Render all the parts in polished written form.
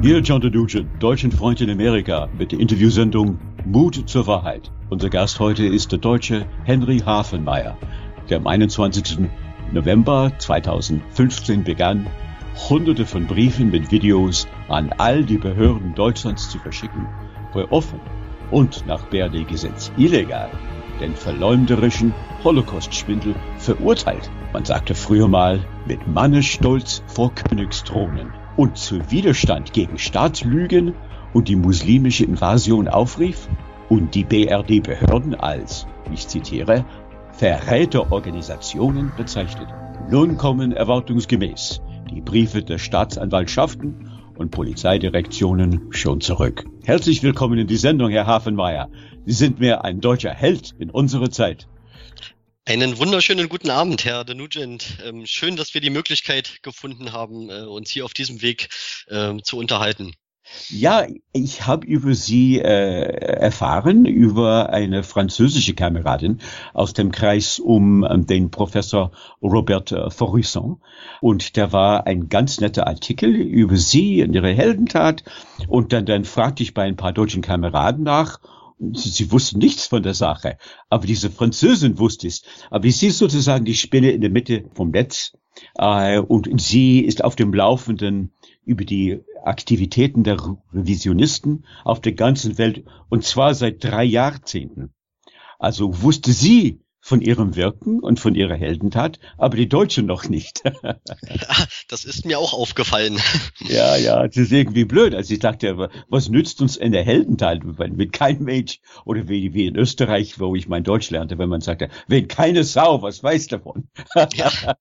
Hier John de Nugent, deutschen Freund in Amerika, mit der Interviewsendung Mut zur Wahrheit. Unser Gast heute ist der Deutsche Henry Hafenmeier, der am 21. November 2015 begann, Hunderte von Briefen mit Videos an all die Behörden Deutschlands zu verschicken, für offen und nach BRD-Gesetz illegal, den verleumderischen Holocaust-Schwindel verurteilt. Man sagte früher mal, mit Mannesstolz vor Königsthronen und zu Widerstand gegen Staatslügen und die muslimische Invasion aufrief und die BRD-Behörden als, ich zitiere, Verräterorganisationen bezeichnet. Nun kommen erwartungsgemäß die Briefe der Staatsanwaltschaften und Polizeidirektionen schon zurück. Herzlich willkommen in die Sendung, Herr Hafenmeier. Sie sind mir ein deutscher Held in unserer Zeit. Einen wunderschönen guten Abend, Herr de Nugent. Schön, dass wir die Möglichkeit gefunden haben, uns hier auf diesem Weg zu unterhalten. Ja, ich habe über Sie erfahren, über eine französische Kameradin aus dem Kreis um den Professor Robert Faurisson. Und da war ein ganz netter Artikel über Sie und Ihre Heldentat. Und dann fragte ich bei ein paar deutschen Kameraden nach. Sie wussten nichts von der Sache, aber diese Französin wusste es. Aber sie ist sozusagen die Spinne in der Mitte vom Netz und sie ist auf dem Laufenden über die Aktivitäten der Revisionisten auf der ganzen Welt und zwar seit 3 Jahrzehnten. Also wusste sie von ihrem Wirken und von ihrer Heldentat, aber die Deutschen noch nicht. Das ist mir auch aufgefallen. Ja, das ist irgendwie blöd. Also ich dachte, was nützt uns in der Heldentat, wenn kein Mensch, oder wie in Österreich, wo ich mein Deutsch lernte, wenn man sagte, wenn keine Sau, was weiß davon? Ja,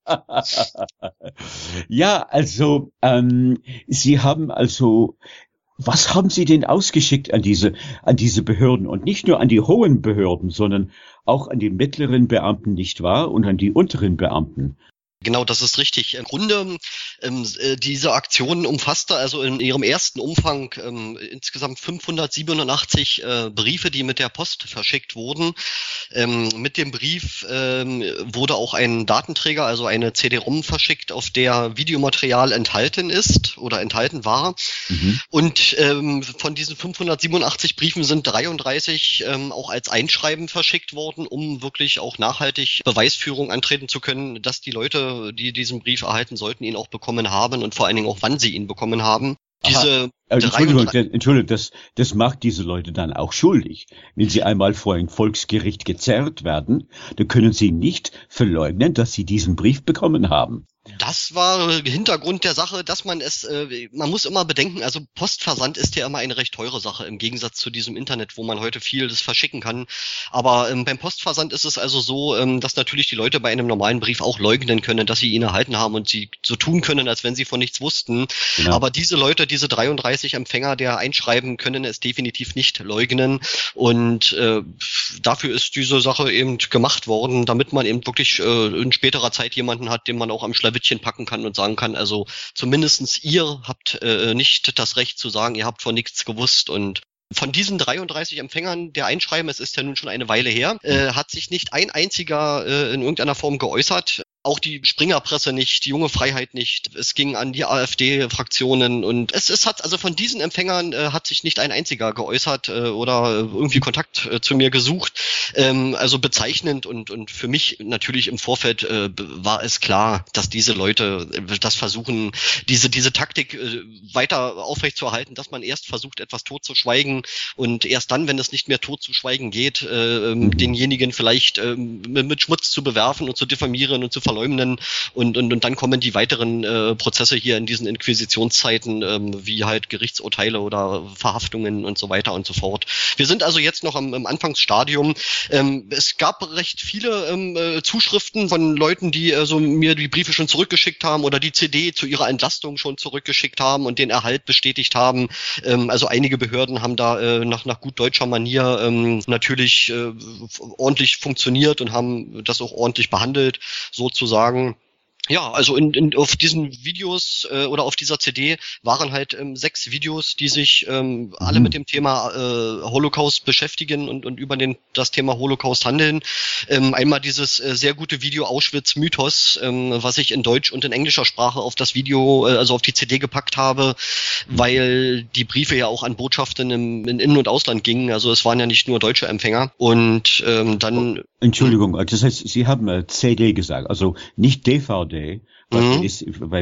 ja, also Sie haben also, was haben Sie denn ausgeschickt an diese Behörden und nicht nur an die hohen Behörden, sondern auch an die mittleren Beamten, nicht wahr? Und an die unteren Beamten. Genau, das ist richtig. Im Grunde, diese Aktion umfasste also in ihrem ersten Umfang insgesamt 587 Briefe, die mit der Post verschickt wurden. Mit dem Brief wurde auch ein Datenträger, also eine CD-ROM verschickt, auf der Videomaterial enthalten ist oder enthalten war. Mhm. Und von diesen 587 Briefen sind 33 auch als Einschreiben verschickt worden, um wirklich auch nachhaltig Beweisführung antreten zu können, dass die Leute, die diesen Brief erhalten sollten, ihn auch bekommen haben und vor allen Dingen auch, wann sie ihn bekommen haben. Entschuldigung, das macht diese Leute dann auch schuldig. Wenn sie einmal vor ein Volksgericht gezerrt werden, dann können sie nicht verleugnen, dass sie diesen Brief bekommen haben. Das war Hintergrund der Sache, dass man man muss immer bedenken, also Postversand ist ja immer eine recht teure Sache im Gegensatz zu diesem Internet, wo man heute vieles verschicken kann. Aber beim Postversand ist es also so, dass natürlich die Leute bei einem normalen Brief auch leugnen können, dass sie ihn erhalten haben und sie so tun können, als wenn sie von nichts wussten. Genau. Aber diese Leute, diese 33 Empfänger der Einschreiben, können es definitiv nicht leugnen. Und dafür ist diese Sache eben gemacht worden, damit man eben wirklich in späterer Zeit jemanden hat, den man auch am Schlawittchen packen kann und sagen kann, also zumindestens ihr habt nicht das Recht zu sagen, ihr habt von nichts gewusst. Und von diesen 33 Empfängern der Einschreiben, es ist ja nun schon eine Weile her, hat sich nicht ein einziger in irgendeiner Form geäußert. Auch die Springerpresse nicht, die Junge Freiheit nicht. Es ging an die AfD-Fraktionen und es hat also von diesen Empfängern hat sich nicht ein einziger geäußert oder irgendwie Kontakt zu mir gesucht. Also bezeichnend und für mich natürlich im Vorfeld war es klar, dass diese Leute das versuchen, diese Taktik weiter aufrechtzuerhalten, dass man erst versucht, etwas totzuschweigen und erst dann, wenn es nicht mehr totzuschweigen geht, denjenigen vielleicht mit Schmutz zu bewerfen und zu diffamieren und zu verleumden. Und dann kommen die weiteren Prozesse hier in diesen Inquisitionszeiten, wie halt Gerichtsurteile oder Verhaftungen und so weiter und so fort. Wir sind also jetzt noch im Anfangsstadium. Es gab recht viele Zuschriften von Leuten, die mir die Briefe schon zurückgeschickt haben oder die CD zu ihrer Entlastung schon zurückgeschickt haben und den Erhalt bestätigt haben. Also einige Behörden haben da nach gut deutscher Manier natürlich ordentlich funktioniert und haben das auch ordentlich behandelt, sozusagen. Ja, also auf diesen Videos oder auf dieser CD waren halt 6 Videos, die sich alle mit dem Thema Holocaust beschäftigen und über das Thema Holocaust handeln. Einmal dieses sehr gute Video Auschwitz Mythos, was ich in Deutsch und in englischer Sprache auf das Video, also auf die CD gepackt habe, weil die Briefe ja auch an Botschaften in In- und Ausland gingen. Also es waren ja nicht nur deutsche Empfänger. Und dann... Entschuldigung, das heißt, Sie haben CD gesagt, also nicht DVD, das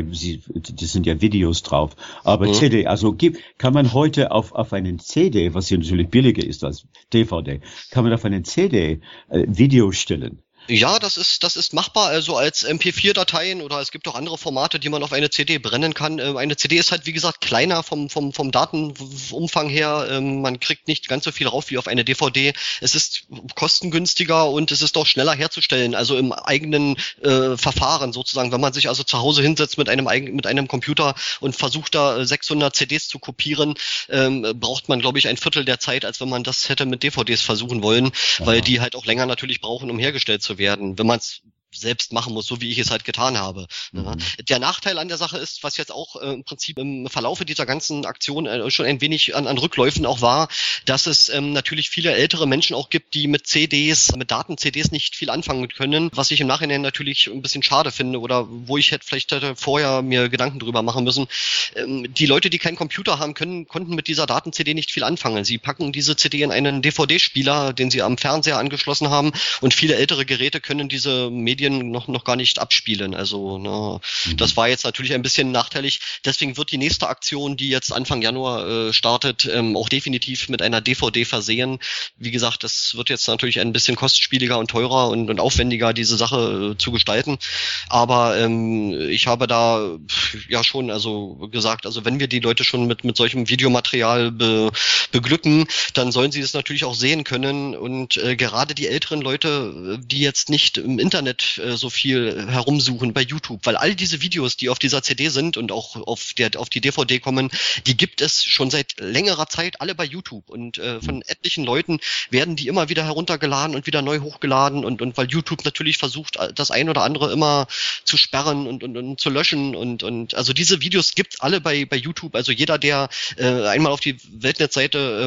sind ja Videos drauf, aber CD, also kann man heute auf einen CD, was ja natürlich billiger ist als DVD, kann man auf einen CD Video stellen? Ja, das ist machbar, also als MP4-Dateien oder es gibt auch andere Formate, die man auf eine CD brennen kann. Eine CD ist halt, wie gesagt, kleiner vom Datenumfang her. Man kriegt nicht ganz so viel rauf wie auf eine DVD. Es ist kostengünstiger und es ist auch schneller herzustellen, also im eigenen Verfahren sozusagen. Wenn man sich also zu Hause hinsetzt mit einem Computer und versucht da 600 CDs zu kopieren, braucht man, glaube ich, ein Viertel der Zeit, als wenn man das hätte mit DVDs versuchen wollen, weil die halt auch länger natürlich brauchen, um hergestellt zu werden, wenn man es selbst machen muss, so wie ich es halt getan habe. Der Nachteil an der Sache ist, was jetzt auch im Prinzip im Verlaufe dieser ganzen Aktion schon ein wenig an Rückläufen auch war, dass es natürlich viele ältere Menschen auch gibt, die mit Daten-CDs nicht viel anfangen können, was ich im Nachhinein natürlich ein bisschen schade finde oder wo ich vielleicht hätte vorher mir Gedanken drüber machen müssen. Die Leute, die keinen Computer haben konnten mit dieser Daten-CD nicht viel anfangen. Sie packen diese CD in einen DVD-Spieler, den sie am Fernseher angeschlossen haben, und viele ältere Geräte können diese Medien noch gar nicht abspielen. Also das war jetzt natürlich ein bisschen nachteilig. Deswegen wird die nächste Aktion, die jetzt Anfang Januar startet, auch definitiv mit einer DVD versehen. Wie gesagt, das wird jetzt natürlich ein bisschen kostspieliger und teurer und aufwendiger, diese Sache zu gestalten. Aber ich habe da ja schon gesagt, also wenn wir die Leute schon mit solchem Videomaterial beglücken, dann sollen sie es natürlich auch sehen können. Und gerade die älteren Leute, die jetzt nicht im Internet so viel herumsuchen bei YouTube, weil all diese Videos, die auf dieser CD sind und auch auf die DVD kommen, die gibt es schon seit längerer Zeit alle bei YouTube und von etlichen Leuten werden die immer wieder heruntergeladen und wieder neu hochgeladen und weil YouTube natürlich versucht, das ein oder andere immer zu sperren und zu löschen und also diese Videos gibt's alle bei YouTube, also jeder, der einmal auf die Weltnetzseite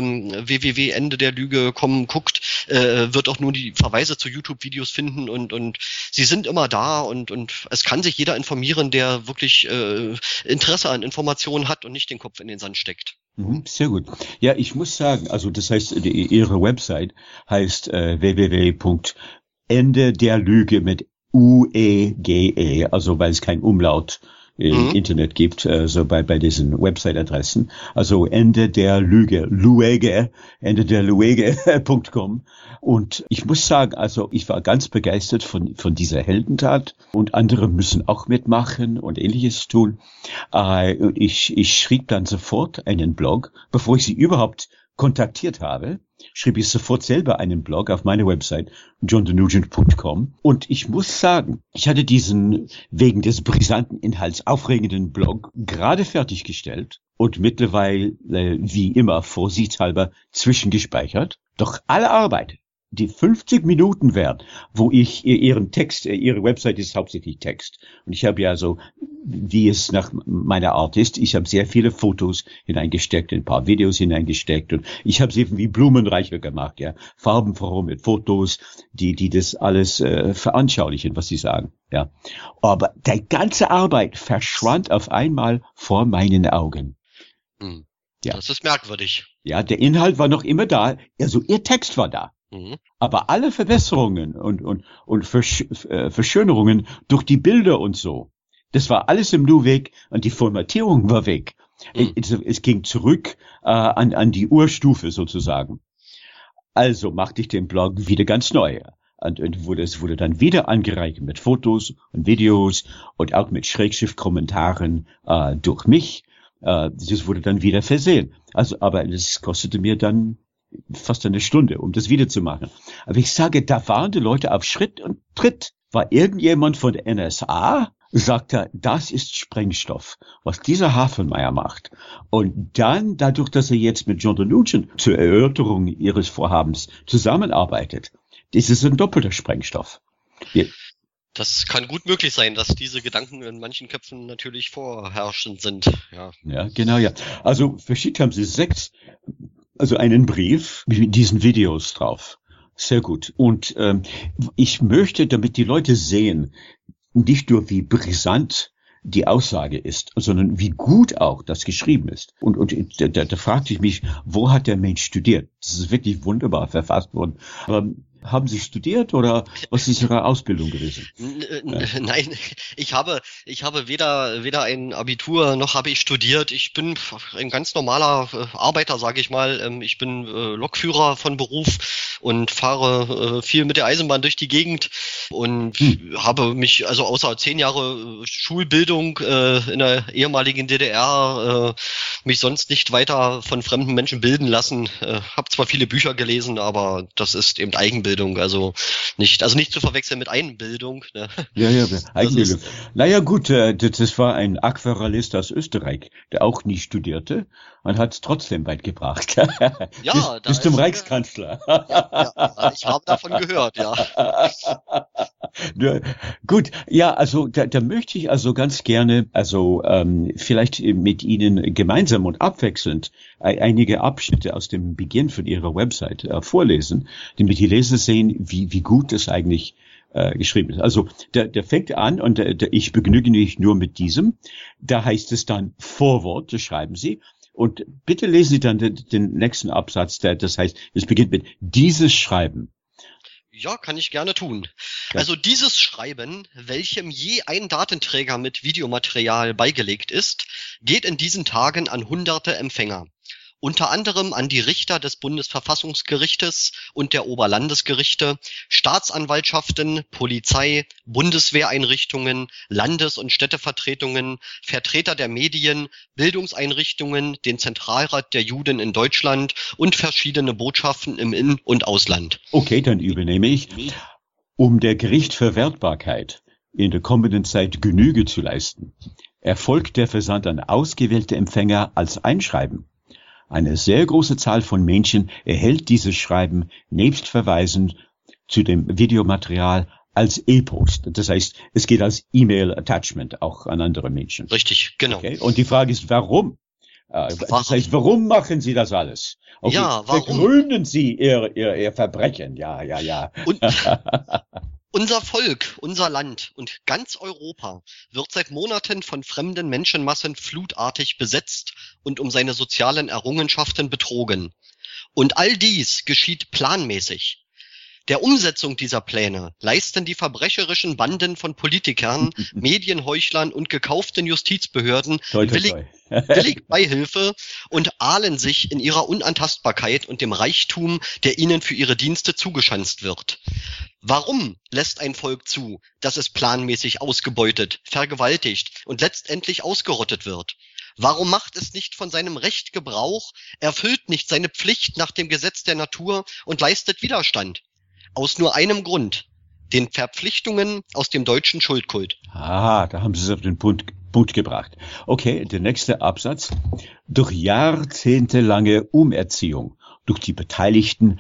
www.endederlüge.com guckt, wird auch nur die Verweise zu YouTube-Videos finden und sie sind immer da und es kann sich jeder informieren, der wirklich Interesse an Informationen hat und nicht den Kopf in den Sand steckt. Sehr gut. Ja, ich muss sagen, also das heißt, Ihre Website heißt www.endederlüge mit UEGE, also weil es kein Umlaut im Internet gibt, so bei diesen Website-Adressen. Also endederlüge.com. Und ich muss sagen, also ich war ganz begeistert von dieser Heldentat und andere müssen auch mitmachen und Ähnliches tun. Und ich schrieb dann sofort einen Blog, bevor ich sie überhaupt kontaktiert habe, schrieb ich sofort selber einen Blog auf meine Website, johndenugent.com. Und ich muss sagen, ich hatte diesen wegen des brisanten Inhalts aufregenden Blog gerade fertiggestellt und mittlerweile, wie immer, vorsichtshalber zwischengespeichert. Doch alle Arbeit, die 50 Minuten wären, wo ich ihren Text, ihre Website ist hauptsächlich Text. Und ich habe ja so, wie es nach meiner Art ist, ich habe sehr viele Fotos hineingesteckt, ein paar Videos hineingesteckt und ich habe es irgendwie blumenreicher gemacht, ja. Farbenfroh mit Fotos, die das alles veranschaulichen, was sie sagen, ja. Aber die ganze Arbeit verschwand auf einmal vor meinen Augen. Ja. Das ist merkwürdig. Ja, der Inhalt war noch immer da, also ihr Text war da. Aber alle Verbesserungen und Verschönerungen durch die Bilder und so, das war alles im Nu weg und die Formatierung war weg. Es ging zurück an die Urstufe sozusagen. Also machte ich den Blog wieder ganz neu. Und es wurde dann wieder angereichert mit Fotos und Videos und auch mit Schrägschriftkommentaren durch mich. Das wurde dann wieder versehen. Also, aber das kostete mir dann fast eine Stunde, um das wieder zu machen. Aber ich sage, da waren die Leute auf Schritt und Tritt. War irgendjemand von der NSA, sagte, das ist Sprengstoff, was dieser Hafenmeier macht. Und dann, dadurch, dass er jetzt mit John Nugent zur Erörterung ihres Vorhabens zusammenarbeitet, ist es ein doppelter Sprengstoff. Das kann gut möglich sein, dass diese Gedanken in manchen Köpfen natürlich vorherrschend sind. Ja, Ja, genau, ja. Also verschickt haben Sie 6, also einen Brief mit diesen Videos drauf. Sehr gut. Und ich möchte, damit die Leute sehen, nicht nur wie brisant die Aussage ist, sondern wie gut auch das geschrieben ist. Und da fragte ich mich, wo hat der Mensch studiert? Das ist wirklich wunderbar verfasst worden. Aber haben Sie studiert oder was ist Ihre Ausbildung gewesen? Nein, ich habe weder ein Abitur noch habe ich studiert. Ich bin ein ganz normaler Arbeiter, sage ich mal. Ich bin Lokführer von Beruf und fahre viel mit der Eisenbahn durch die Gegend und habe mich also außer 10 Jahre Schulbildung in der ehemaligen DDR mich sonst nicht weiter von fremden Menschen bilden lassen. Habe zwar viele Bücher gelesen, aber das ist eben Eigenbildung. Also nicht zu verwechseln mit Einbildung. Ne? Ja, Eigenbildung. Naja, gut, das war ein Aquarellist aus Österreich, der auch nie studierte und hat es trotzdem weit gebracht. Ja, bis zum Reichskanzler. Ja, ich habe davon gehört, ja. Ja, gut, ja, also da möchte ich also ganz gerne, vielleicht mit Ihnen gemeinsam und abwechselnd einige Abschnitte aus dem Beginn von Ihrer Website vorlesen, damit die Leser sehen, wie gut das eigentlich geschrieben ist. Also der fängt an und ich begnüge mich nur mit diesem. Da heißt es dann Vorwort, das schreiben Sie. Und bitte lesen Sie dann den nächsten Absatz, das heißt, es beginnt mit dieses Schreiben. Ja, kann ich gerne tun. Ja. Also dieses Schreiben, welchem je ein Datenträger mit Videomaterial beigelegt ist, geht in diesen Tagen an hunderte Empfänger. Unter anderem an die Richter des Bundesverfassungsgerichtes und der Oberlandesgerichte, Staatsanwaltschaften, Polizei, Bundeswehreinrichtungen, Landes- und Städtevertretungen, Vertreter der Medien, Bildungseinrichtungen, den Zentralrat der Juden in Deutschland und verschiedene Botschaften im In- und Ausland. Okay, dann übernehme ich. Um der Gerichtsverwertbarkeit in der kommenden Zeit Genüge zu leisten, erfolgt der Versand an ausgewählte Empfänger als Einschreiben. Eine sehr große Zahl von Menschen erhält dieses Schreiben nebst Verweisen zu dem Videomaterial als E-Post. Das heißt, es geht als E-Mail-Attachment auch an andere Menschen. Richtig, genau. Okay? Und die Frage ist, warum? Das heißt, warum machen Sie das alles? Okay, ja, warum? Begründen Sie Ihr Verbrechen. Ja. Und unser Volk, unser Land und ganz Europa wird seit Monaten von fremden Menschenmassen flutartig besetzt und um seine sozialen Errungenschaften betrogen. Und all dies geschieht planmäßig. Der Umsetzung dieser Pläne leisten die verbrecherischen Banden von Politikern, Medienheuchlern und gekauften Justizbehörden willig Beihilfe und ahlen sich in ihrer Unantastbarkeit und dem Reichtum, der ihnen für ihre Dienste zugeschanzt wird. Warum lässt ein Volk zu, dass es planmäßig ausgebeutet, vergewaltigt und letztendlich ausgerottet wird? Warum macht es nicht von seinem Recht Gebrauch, erfüllt nicht seine Pflicht nach dem Gesetz der Natur und leistet Widerstand? Aus nur einem Grund: den Verpflichtungen aus dem deutschen Schuldkult. Da haben Sie es auf den Punkt gebracht. Okay, der nächste Absatz. Durch jahrzehntelange Umerziehung durch die beteiligten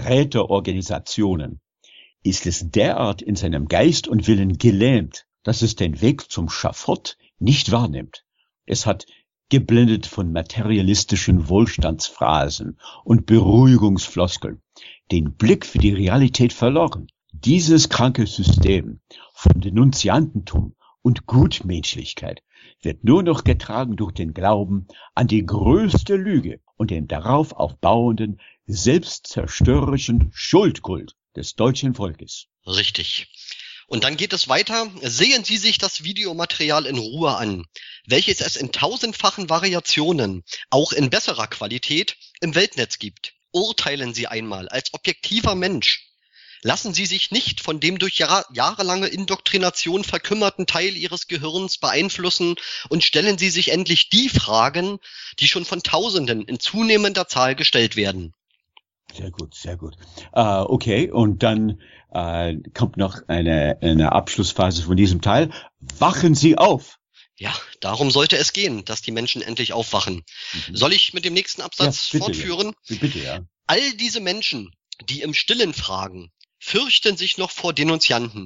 Verräterorganisationen ist es derart in seinem Geist und Willen gelähmt, dass es den Weg zum Schafott nicht wahrnimmt. Es hat, geblendet von materialistischen Wohlstandsphrasen und Beruhigungsfloskeln, den Blick für die Realität verloren. Dieses kranke System von Denunziantentum und Gutmenschlichkeit wird nur noch getragen durch den Glauben an die größte Lüge und den darauf aufbauenden, selbstzerstörerischen Schuldkult des deutschen Volkes. Richtig. Und dann geht es weiter. Sehen Sie sich das Videomaterial in Ruhe an, welches es in tausendfachen Variationen, auch in besserer Qualität, im Weltnetz gibt. Urteilen Sie einmal als objektiver Mensch. Lassen Sie sich nicht von dem durch jahrelange Indoktrination verkümmerten Teil Ihres Gehirns beeinflussen und stellen Sie sich endlich die Fragen, die schon von Tausenden in zunehmender Zahl gestellt werden. Sehr gut, sehr gut. Okay, und dann kommt noch eine Abschlussphase von diesem Teil. Wachen Sie auf! Ja, darum sollte es gehen, dass die Menschen endlich aufwachen. Soll ich mit dem nächsten Absatz fortführen? Ja. Bitte, ja. All diese Menschen, die im Stillen fragen, fürchten sich noch vor Denunzianten,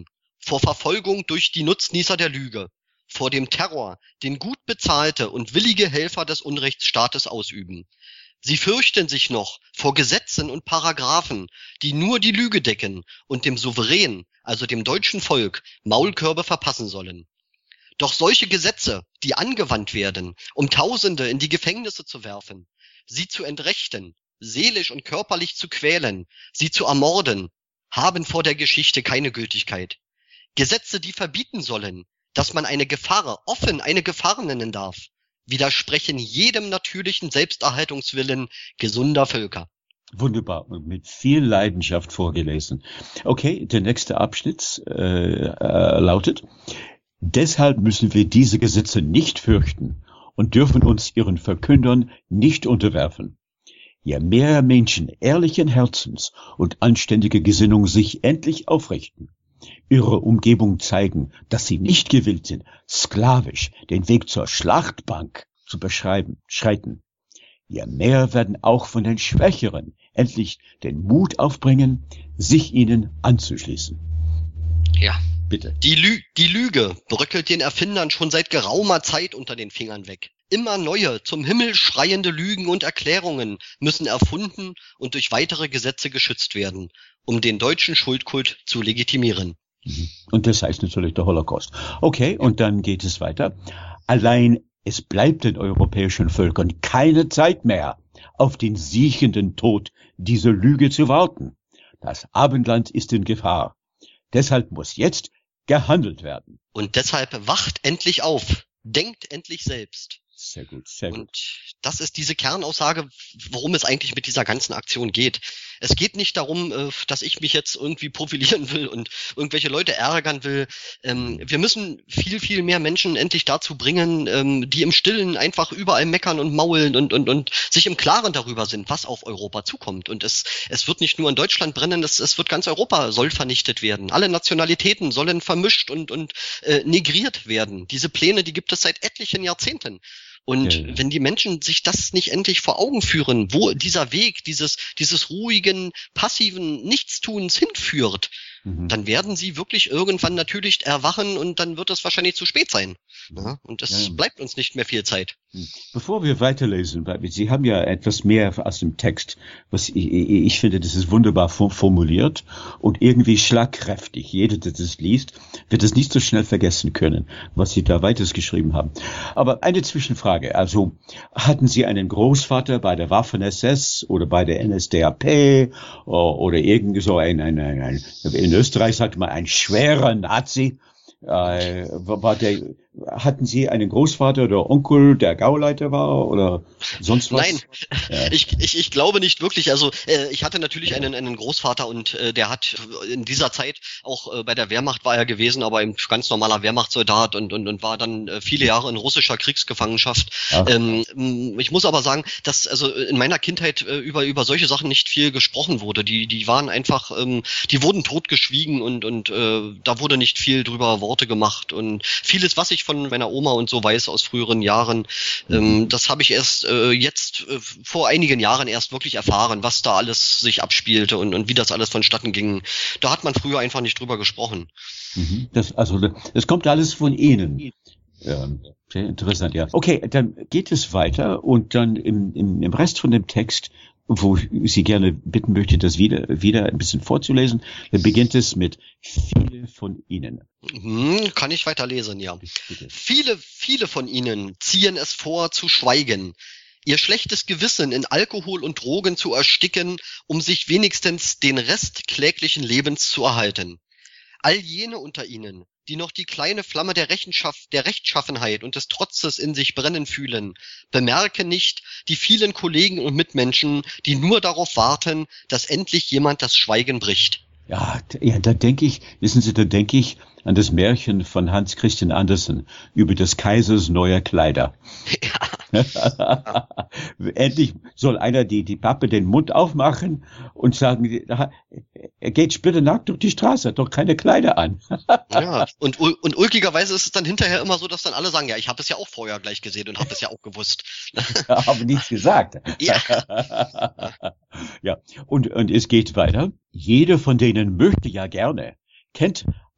vor Verfolgung durch die Nutznießer der Lüge, vor dem Terror, den gut bezahlte und willige Helfer des Unrechtsstaates ausüben. Sie fürchten sich noch vor Gesetzen und Paragraphen, die nur die Lüge decken und dem Souverän, also dem deutschen Volk, Maulkörbe verpassen sollen. Doch solche Gesetze, die angewandt werden, um Tausende in die Gefängnisse zu werfen, sie zu entrechten, seelisch und körperlich zu quälen, sie zu ermorden, haben vor der Geschichte keine Gültigkeit. Gesetze, die verbieten sollen, dass man eine Gefahr offen eine Gefahr nennen darf, widersprechen jedem natürlichen Selbsterhaltungswillen gesunder Völker. Wunderbar und mit viel Leidenschaft vorgelesen. Okay, der nächste Abschnitt lautet: Deshalb müssen wir diese Gesetze nicht fürchten und dürfen uns ihren Verkündern nicht unterwerfen. Je mehr Menschen ehrlichen Herzens und anständige Gesinnung sich endlich aufrichten, ihre Umgebung zeigen, dass sie nicht gewillt sind, sklavisch den Weg zur Schlachtbank zu schreiten. Je mehr werden auch von den Schwächeren endlich den Mut aufbringen, sich ihnen anzuschließen. Ja. Bitte. Die Lüge bröckelt den Erfindern schon seit geraumer Zeit unter den Fingern weg. Immer neue, zum Himmel schreiende Lügen und Erklärungen müssen erfunden und durch weitere Gesetze geschützt werden, um den deutschen Schuldkult zu legitimieren. Und das heißt natürlich der Holocaust. Okay, und dann geht es weiter. Allein es bleibt den europäischen Völkern keine Zeit mehr, auf den siechenden Tod dieser Lüge zu warten. Das Abendland ist in Gefahr. Deshalb muss jetzt gehandelt werden. Und deshalb wacht endlich auf. Denkt endlich selbst. Sehr gut, sehr gut. Und das ist diese Kernaussage, worum es eigentlich mit dieser ganzen Aktion geht. Es geht nicht darum, dass ich mich jetzt irgendwie profilieren will und irgendwelche Leute ärgern will. Wir müssen viel, viel mehr Menschen endlich dazu bringen, die im Stillen einfach überall meckern und maulen und sich im Klaren darüber sind, was auf Europa zukommt. Und es wird nicht nur in Deutschland brennen, es wird ganz Europa soll vernichtet werden. Alle Nationalitäten sollen vermischt und negriert werden. Diese Pläne, die gibt es seit etlichen Jahrzehnten. Und wenn die Menschen sich das nicht endlich vor Augen führen, wo dieser Weg dieses ruhigen, passiven Nichtstuns hinführt, dann werden sie wirklich irgendwann natürlich erwachen und dann wird es wahrscheinlich zu spät sein. Ja? Und es bleibt uns nicht mehr viel Zeit. Bevor wir weiterlesen, weil Sie haben ja etwas mehr aus dem Text, was ich finde, das ist wunderbar formuliert und irgendwie schlagkräftig. Jeder, der das liest, wird es nicht so schnell vergessen können, was Sie da weiter geschrieben haben. Aber eine Zwischenfrage. Also, hatten Sie einen Großvater bei der Waffen-SS oder bei der NSDAP oder irgendwie so in Österreich sagt man ein schwerer Nazi? Hatten Sie einen Großvater oder Onkel, der Gauleiter war oder sonst was? Nein, ich glaube nicht wirklich. Also ich hatte natürlich einen Großvater und der hat in dieser Zeit auch bei der Wehrmacht war er gewesen, aber ein ganz normaler Wehrmachtssoldat und war dann viele Jahre in russischer Kriegsgefangenschaft. Ich muss aber sagen, dass also in meiner Kindheit über solche Sachen nicht viel gesprochen wurde. Die waren einfach, die wurden totgeschwiegen und da wurde nicht viel drüber Worte gemacht und vieles, was ich von meiner Oma und so weiß aus früheren Jahren, das habe ich erst jetzt vor einigen Jahren erst wirklich erfahren, was da alles sich abspielte und wie das alles vonstatten ging. Da hat man früher einfach nicht drüber gesprochen. Das kommt alles von Ihnen. Ja, sehr interessant, ja. Okay, dann geht es weiter und dann im Rest von dem Text, wo ich Sie gerne bitten möchte, das wieder ein bisschen vorzulesen, dann beginnt es mit viele von Ihnen. Kann ich weiterlesen, ja. Bitte. Viele von Ihnen ziehen es vor, zu schweigen, ihr schlechtes Gewissen in Alkohol und Drogen zu ersticken, um sich wenigstens den Rest kläglichen Lebens zu erhalten. All jene unter Ihnen, die noch die kleine Flamme der Rechtschaffenheit und des Trotzes in sich brennen fühlen, bemerken nicht die vielen Kollegen und Mitmenschen, die nur darauf warten, dass endlich jemand das Schweigen bricht. Ja, da denke ich an das Märchen von Hans Christian Andersen über des Kaisers neue Kleider. Ja. Endlich soll einer die Pappe den Mund aufmachen und sagen, er geht splitternackt durch die Straße, hat doch keine Kleider an. Ja, und ulkigerweise ist es dann hinterher immer so, dass dann alle sagen, ja, ich habe es ja auch vorher gleich gesehen und habe es ja auch gewusst. Aber nichts gesagt. Ja. Ja, und es geht weiter. Jeder von denen möchte ja gerne, kennt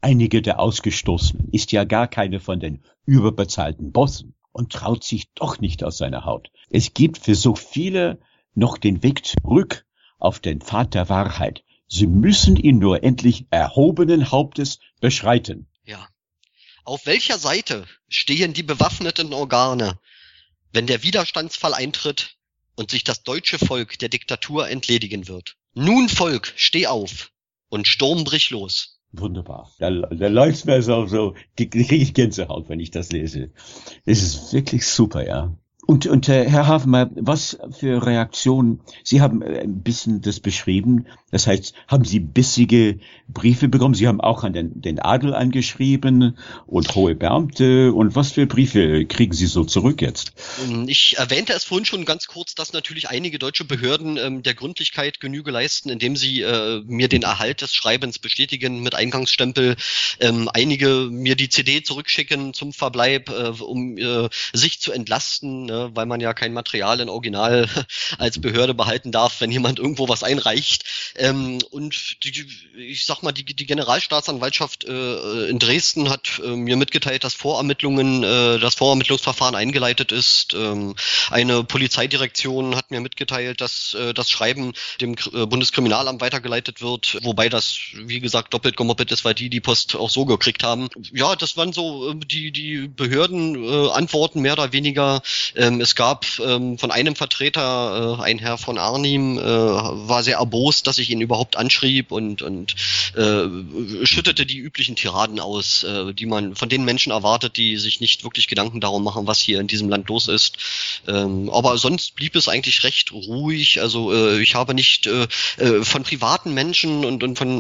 einige der Ausgestoßenen, ist ja gar keine von den überbezahlten Bossen und traut sich doch nicht aus seiner Haut. Es gibt für so viele noch den Weg zurück auf den Pfad der Wahrheit. Sie müssen ihn nur endlich erhobenen Hauptes beschreiten. Ja. Auf welcher Seite stehen die bewaffneten Organe, wenn der Widerstandsfall eintritt und sich das deutsche Volk der Diktatur entledigen wird? Nun, Volk, steh auf und Sturm brich los. Wunderbar. Da läuft's mir so, kriege ich Gänsehaut, wenn ich das lese. Es ist wirklich super, ja. Und Herr Hafenmeier, was für Reaktionen? Sie haben ein bisschen das beschrieben. Das heißt, haben Sie bissige Briefe bekommen? Sie haben auch an den Adel angeschrieben und hohe Beamte. Und was für Briefe kriegen Sie so zurück jetzt? Ich erwähnte es vorhin schon ganz kurz, dass natürlich einige deutsche Behörden der Gründlichkeit Genüge leisten, indem sie mir den Erhalt des Schreibens bestätigen mit Eingangsstempel. Einige mir die CD zurückschicken zum Verbleib, um sich zu entlasten, weil man ja kein Material in Original als Behörde behalten darf, wenn jemand irgendwo was einreicht. Und die Generalstaatsanwaltschaft in Dresden hat mir mitgeteilt, dass das Vorermittlungsverfahren eingeleitet ist. Eine Polizeidirektion hat mir mitgeteilt, dass das Schreiben dem Bundeskriminalamt weitergeleitet wird, wobei das, wie gesagt, doppelt gemoppelt ist, weil die Post auch so gekriegt haben. Ja, das waren so die Behördenantworten mehr oder weniger. Es gab von einem Vertreter, ein Herr von Arnim, war sehr erbost, dass ich ihn überhaupt anschrieb und schüttete die üblichen Tiraden aus, die man von den Menschen erwartet, die sich nicht wirklich Gedanken darum machen, was hier in diesem Land los ist. Aber sonst blieb es eigentlich recht ruhig. Also ich habe nicht von privaten Menschen und von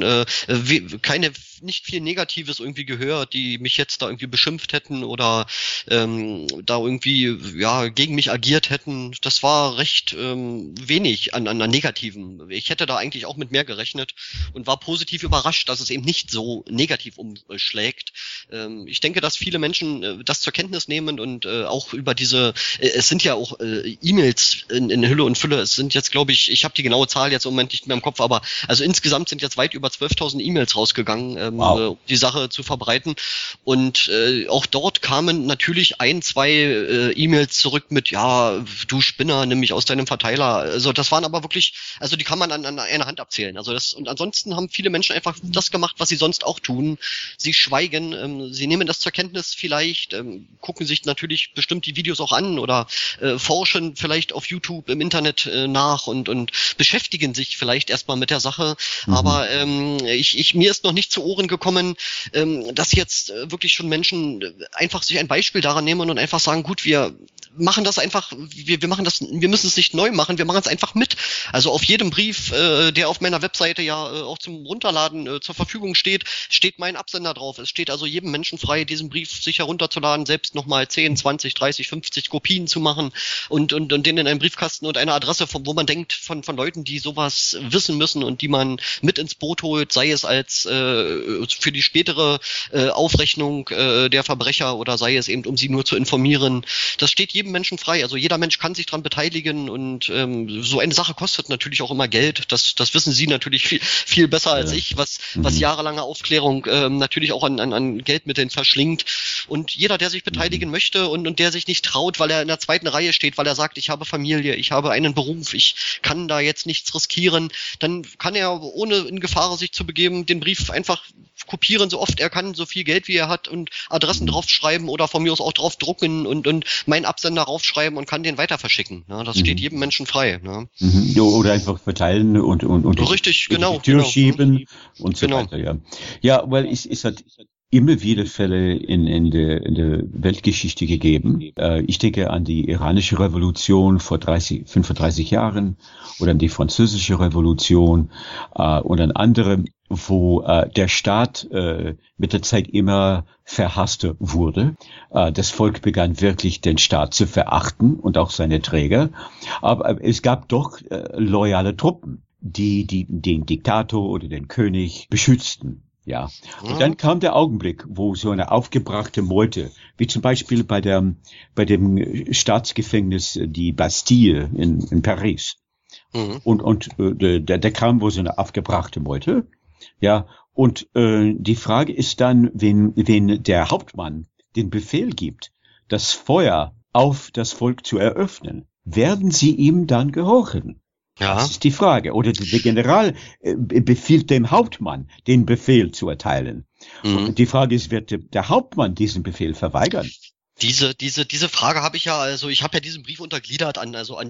nicht viel Negatives irgendwie gehört, die mich jetzt da irgendwie beschimpft hätten oder da irgendwie gegen mich agiert hätten. Das war recht wenig an Negativen. Ich hätte da eigentlich auch mit mehr gerechnet und war positiv überrascht, dass es eben nicht so negativ umschlägt. Ich denke, dass viele Menschen das zur Kenntnis nehmen und auch über es sind ja auch E-Mails in Hülle und Fülle. Es sind jetzt, glaube ich habe die genaue Zahl jetzt im Moment nicht mehr im Kopf, aber also insgesamt sind jetzt weit über 12.000 E-Mails rausgegangen, um die Sache zu verbreiten. Und auch dort kamen natürlich 1-2 E-Mails zurück mit, ja, du Spinner, nimm mich aus deinem Verteiler. Also das waren aber wirklich, also die kann man an einer Hand abzählen. Und ansonsten haben viele Menschen einfach das gemacht, was sie sonst auch tun. Sie schweigen, sie nehmen das zur Kenntnis vielleicht, gucken sich natürlich bestimmt die Videos auch an oder forschen vielleicht auf YouTube im Internet nach und beschäftigen sich vielleicht erstmal mit der Sache. Aber mir ist noch nicht zu Ohren gekommen, dass jetzt wirklich schon Menschen einfach sich ein Beispiel daran nehmen und einfach sagen, gut, wir machen das einfach, wir müssen es nicht neu machen, wir machen es einfach mit. Also auf jedem Brief, der auf meiner Webseite ja auch zum Runterladen zur Verfügung steht mein Absender drauf. Es steht also jedem Menschen frei, diesen Brief sich herunterzuladen, selbst nochmal 10, 20, 30, 50 Kopien zu machen und den in einen Briefkasten und eine Adresse, wo man denkt, von Leuten, die sowas wissen müssen und die man mit ins Boot holt, sei es als für die spätere Aufrechnung der Verbrecher oder sei es eben, um sie nur zu informieren. Das steht jedem Menschen frei. Also jeder Mensch kann sich daran beteiligen und so eine Sache kostet natürlich auch immer Geld. Das wissen Sie natürlich viel besser als ich, was jahrelange Aufklärung natürlich auch an Geldmitteln verschlingt. Und jeder, der sich beteiligen möchte und der sich nicht traut, weil er in der zweiten Reihe steht, weil er sagt, ich habe Familie, ich habe einen Beruf, ich kann da jetzt nichts riskieren, dann kann er, ohne in Gefahr sich zu begeben, den Brief einfach kopieren, so oft er kann, so viel Geld wie er hat und Adressen draufschreiben oder von mir aus auch drauf drucken und meinen Absender raufschreiben und kann den weiter verschicken. Ne? Das steht jedem Menschen frei. Ne? Oder einfach verteilen und richtig, die Tür schieben und so weiter. Ja, weil es hat immer wieder Fälle in der Weltgeschichte gegeben. Ich denke an die iranische Revolution vor 35 Jahren oder an die französische Revolution und an andere, wo der Staat mit der Zeit immer verhasster wurde. Das Volk begann wirklich den Staat zu verachten und auch seine Träger. Aber es gab doch loyale Truppen, die den Diktator oder den König beschützten. Ja. Und dann kam der Augenblick, wo so eine aufgebrachte Meute, wie zum Beispiel bei dem Staatsgefängnis die Bastille in Paris. Und da kam wohl so eine aufgebrachte Meute Ja, und die Frage ist dann, wenn der Hauptmann den Befehl gibt, das Feuer auf das Volk zu eröffnen, werden sie ihm dann gehorchen? Ja. Das ist die Frage. Oder der General befiehlt dem Hauptmann, den Befehl zu erteilen. Und die Frage ist, wird der Hauptmann diesen Befehl verweigern? Diese Frage habe ich ja, also ich habe ja diesen Brief untergliedert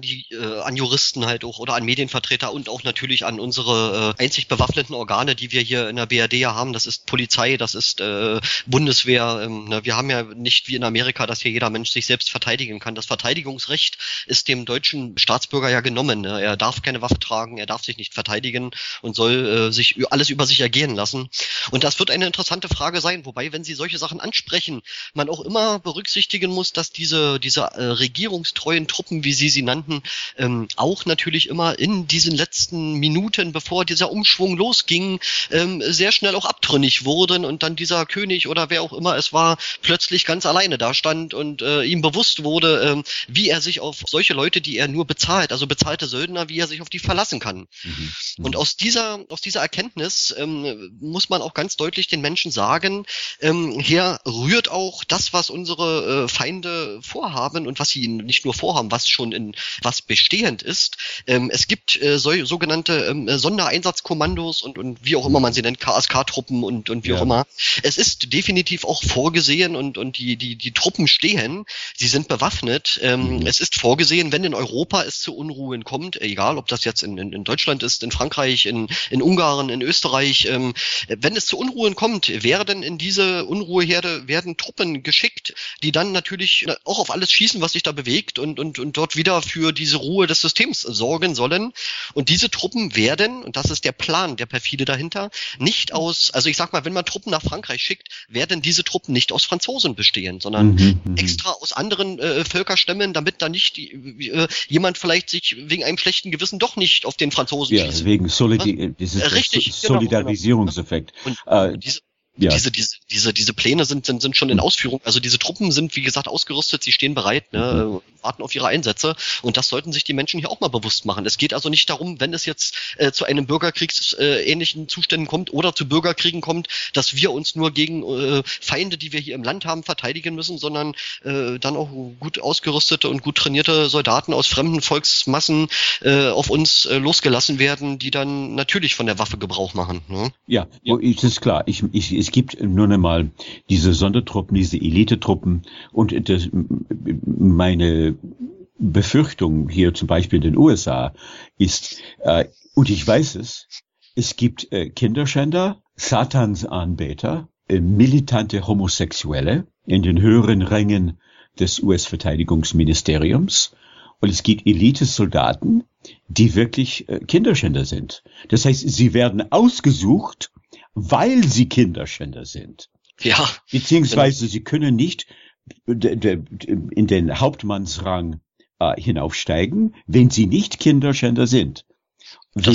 an Juristen halt auch oder an Medienvertreter und auch natürlich an unsere einzig bewaffneten Organe, die wir hier in der BRD ja haben. Das ist Polizei, das ist Bundeswehr. Wir haben ja nicht wie in Amerika, dass hier jeder Mensch sich selbst verteidigen kann. Das Verteidigungsrecht ist dem deutschen Staatsbürger ja genommen. Ne? Er darf keine Waffe tragen, er darf sich nicht verteidigen und soll sich alles über sich ergehen lassen. Und das wird eine interessante Frage sein, wobei, wenn Sie solche Sachen ansprechen, man auch immer berücksichtigen muss, dass diese regierungstreuen Truppen, wie Sie nannten, auch natürlich immer in diesen letzten Minuten, bevor dieser Umschwung losging, sehr schnell auch abtrünnig wurden und dann dieser König oder wer auch immer es war, plötzlich ganz alleine da stand und ihm bewusst wurde, wie er sich auf solche Leute, die er nur bezahlt, also bezahlte Söldner, wie er sich auf die verlassen kann. Und aus dieser Erkenntnis muss man auch ganz deutlich den Menschen sagen, hier rührt auch das, was unsere Feinde vorhaben und was sie nicht nur vorhaben, was schon was bestehend ist. Es gibt sogenannte Sondereinsatzkommandos und wie auch immer man sie nennt, KSK-Truppen und wie auch immer. Es ist definitiv auch vorgesehen und die Truppen stehen, sie sind bewaffnet. Es ist vorgesehen, wenn in Europa es zu Unruhen kommt, egal ob das jetzt in Deutschland ist, in Frankreich, in Ungarn, in Österreich, wenn es zu Unruhen kommt, werden in diese Unruheherde Truppen geschickt, die dann natürlich auch auf alles schießen, was sich da bewegt und dort wieder für diese Ruhe des Systems sorgen sollen. Und diese Truppen werden, und das ist der Plan, der perfide dahinter, nicht also ich sag mal, wenn man Truppen nach Frankreich schickt, werden diese Truppen nicht aus Franzosen bestehen, sondern extra aus anderen Völkerstämmen, damit da nicht jemand vielleicht sich wegen einem schlechten Gewissen doch nicht auf den Franzosen schießt. Ja, wegen Solidarisierungseffekt. Und diese Pläne sind schon in Ausführung. Also diese Truppen sind, wie gesagt, ausgerüstet, sie stehen bereit, warten auf ihre Einsätze. Und das sollten sich die Menschen hier auch mal bewusst machen. Es geht also nicht darum, wenn es jetzt zu einem bürgerkriegsähnlichen Zuständen kommt oder zu Bürgerkriegen kommt, dass wir uns nur gegen Feinde, die wir hier im Land haben, verteidigen müssen, sondern dann auch gut ausgerüstete und gut trainierte Soldaten aus fremden Volksmassen auf uns losgelassen werden, die dann natürlich von der Waffe Gebrauch machen. Ne? Ja, es ist klar. Es gibt nur einmal diese Sondertruppen, diese Elitetruppen und meine Befürchtung hier zum Beispiel in den USA ist, und ich weiß es gibt Kinderschänder, Satansanbeter, militante Homosexuelle in den höheren Rängen des US-Verteidigungsministeriums und es gibt Elitesoldaten, die wirklich Kinderschänder sind. Das heißt, sie werden ausgesucht, weil sie Kinderschänder sind. Ja. Beziehungsweise sie können nicht in den Hauptmannsrang hinaufsteigen, wenn sie nicht Kinderschänder sind. Wenn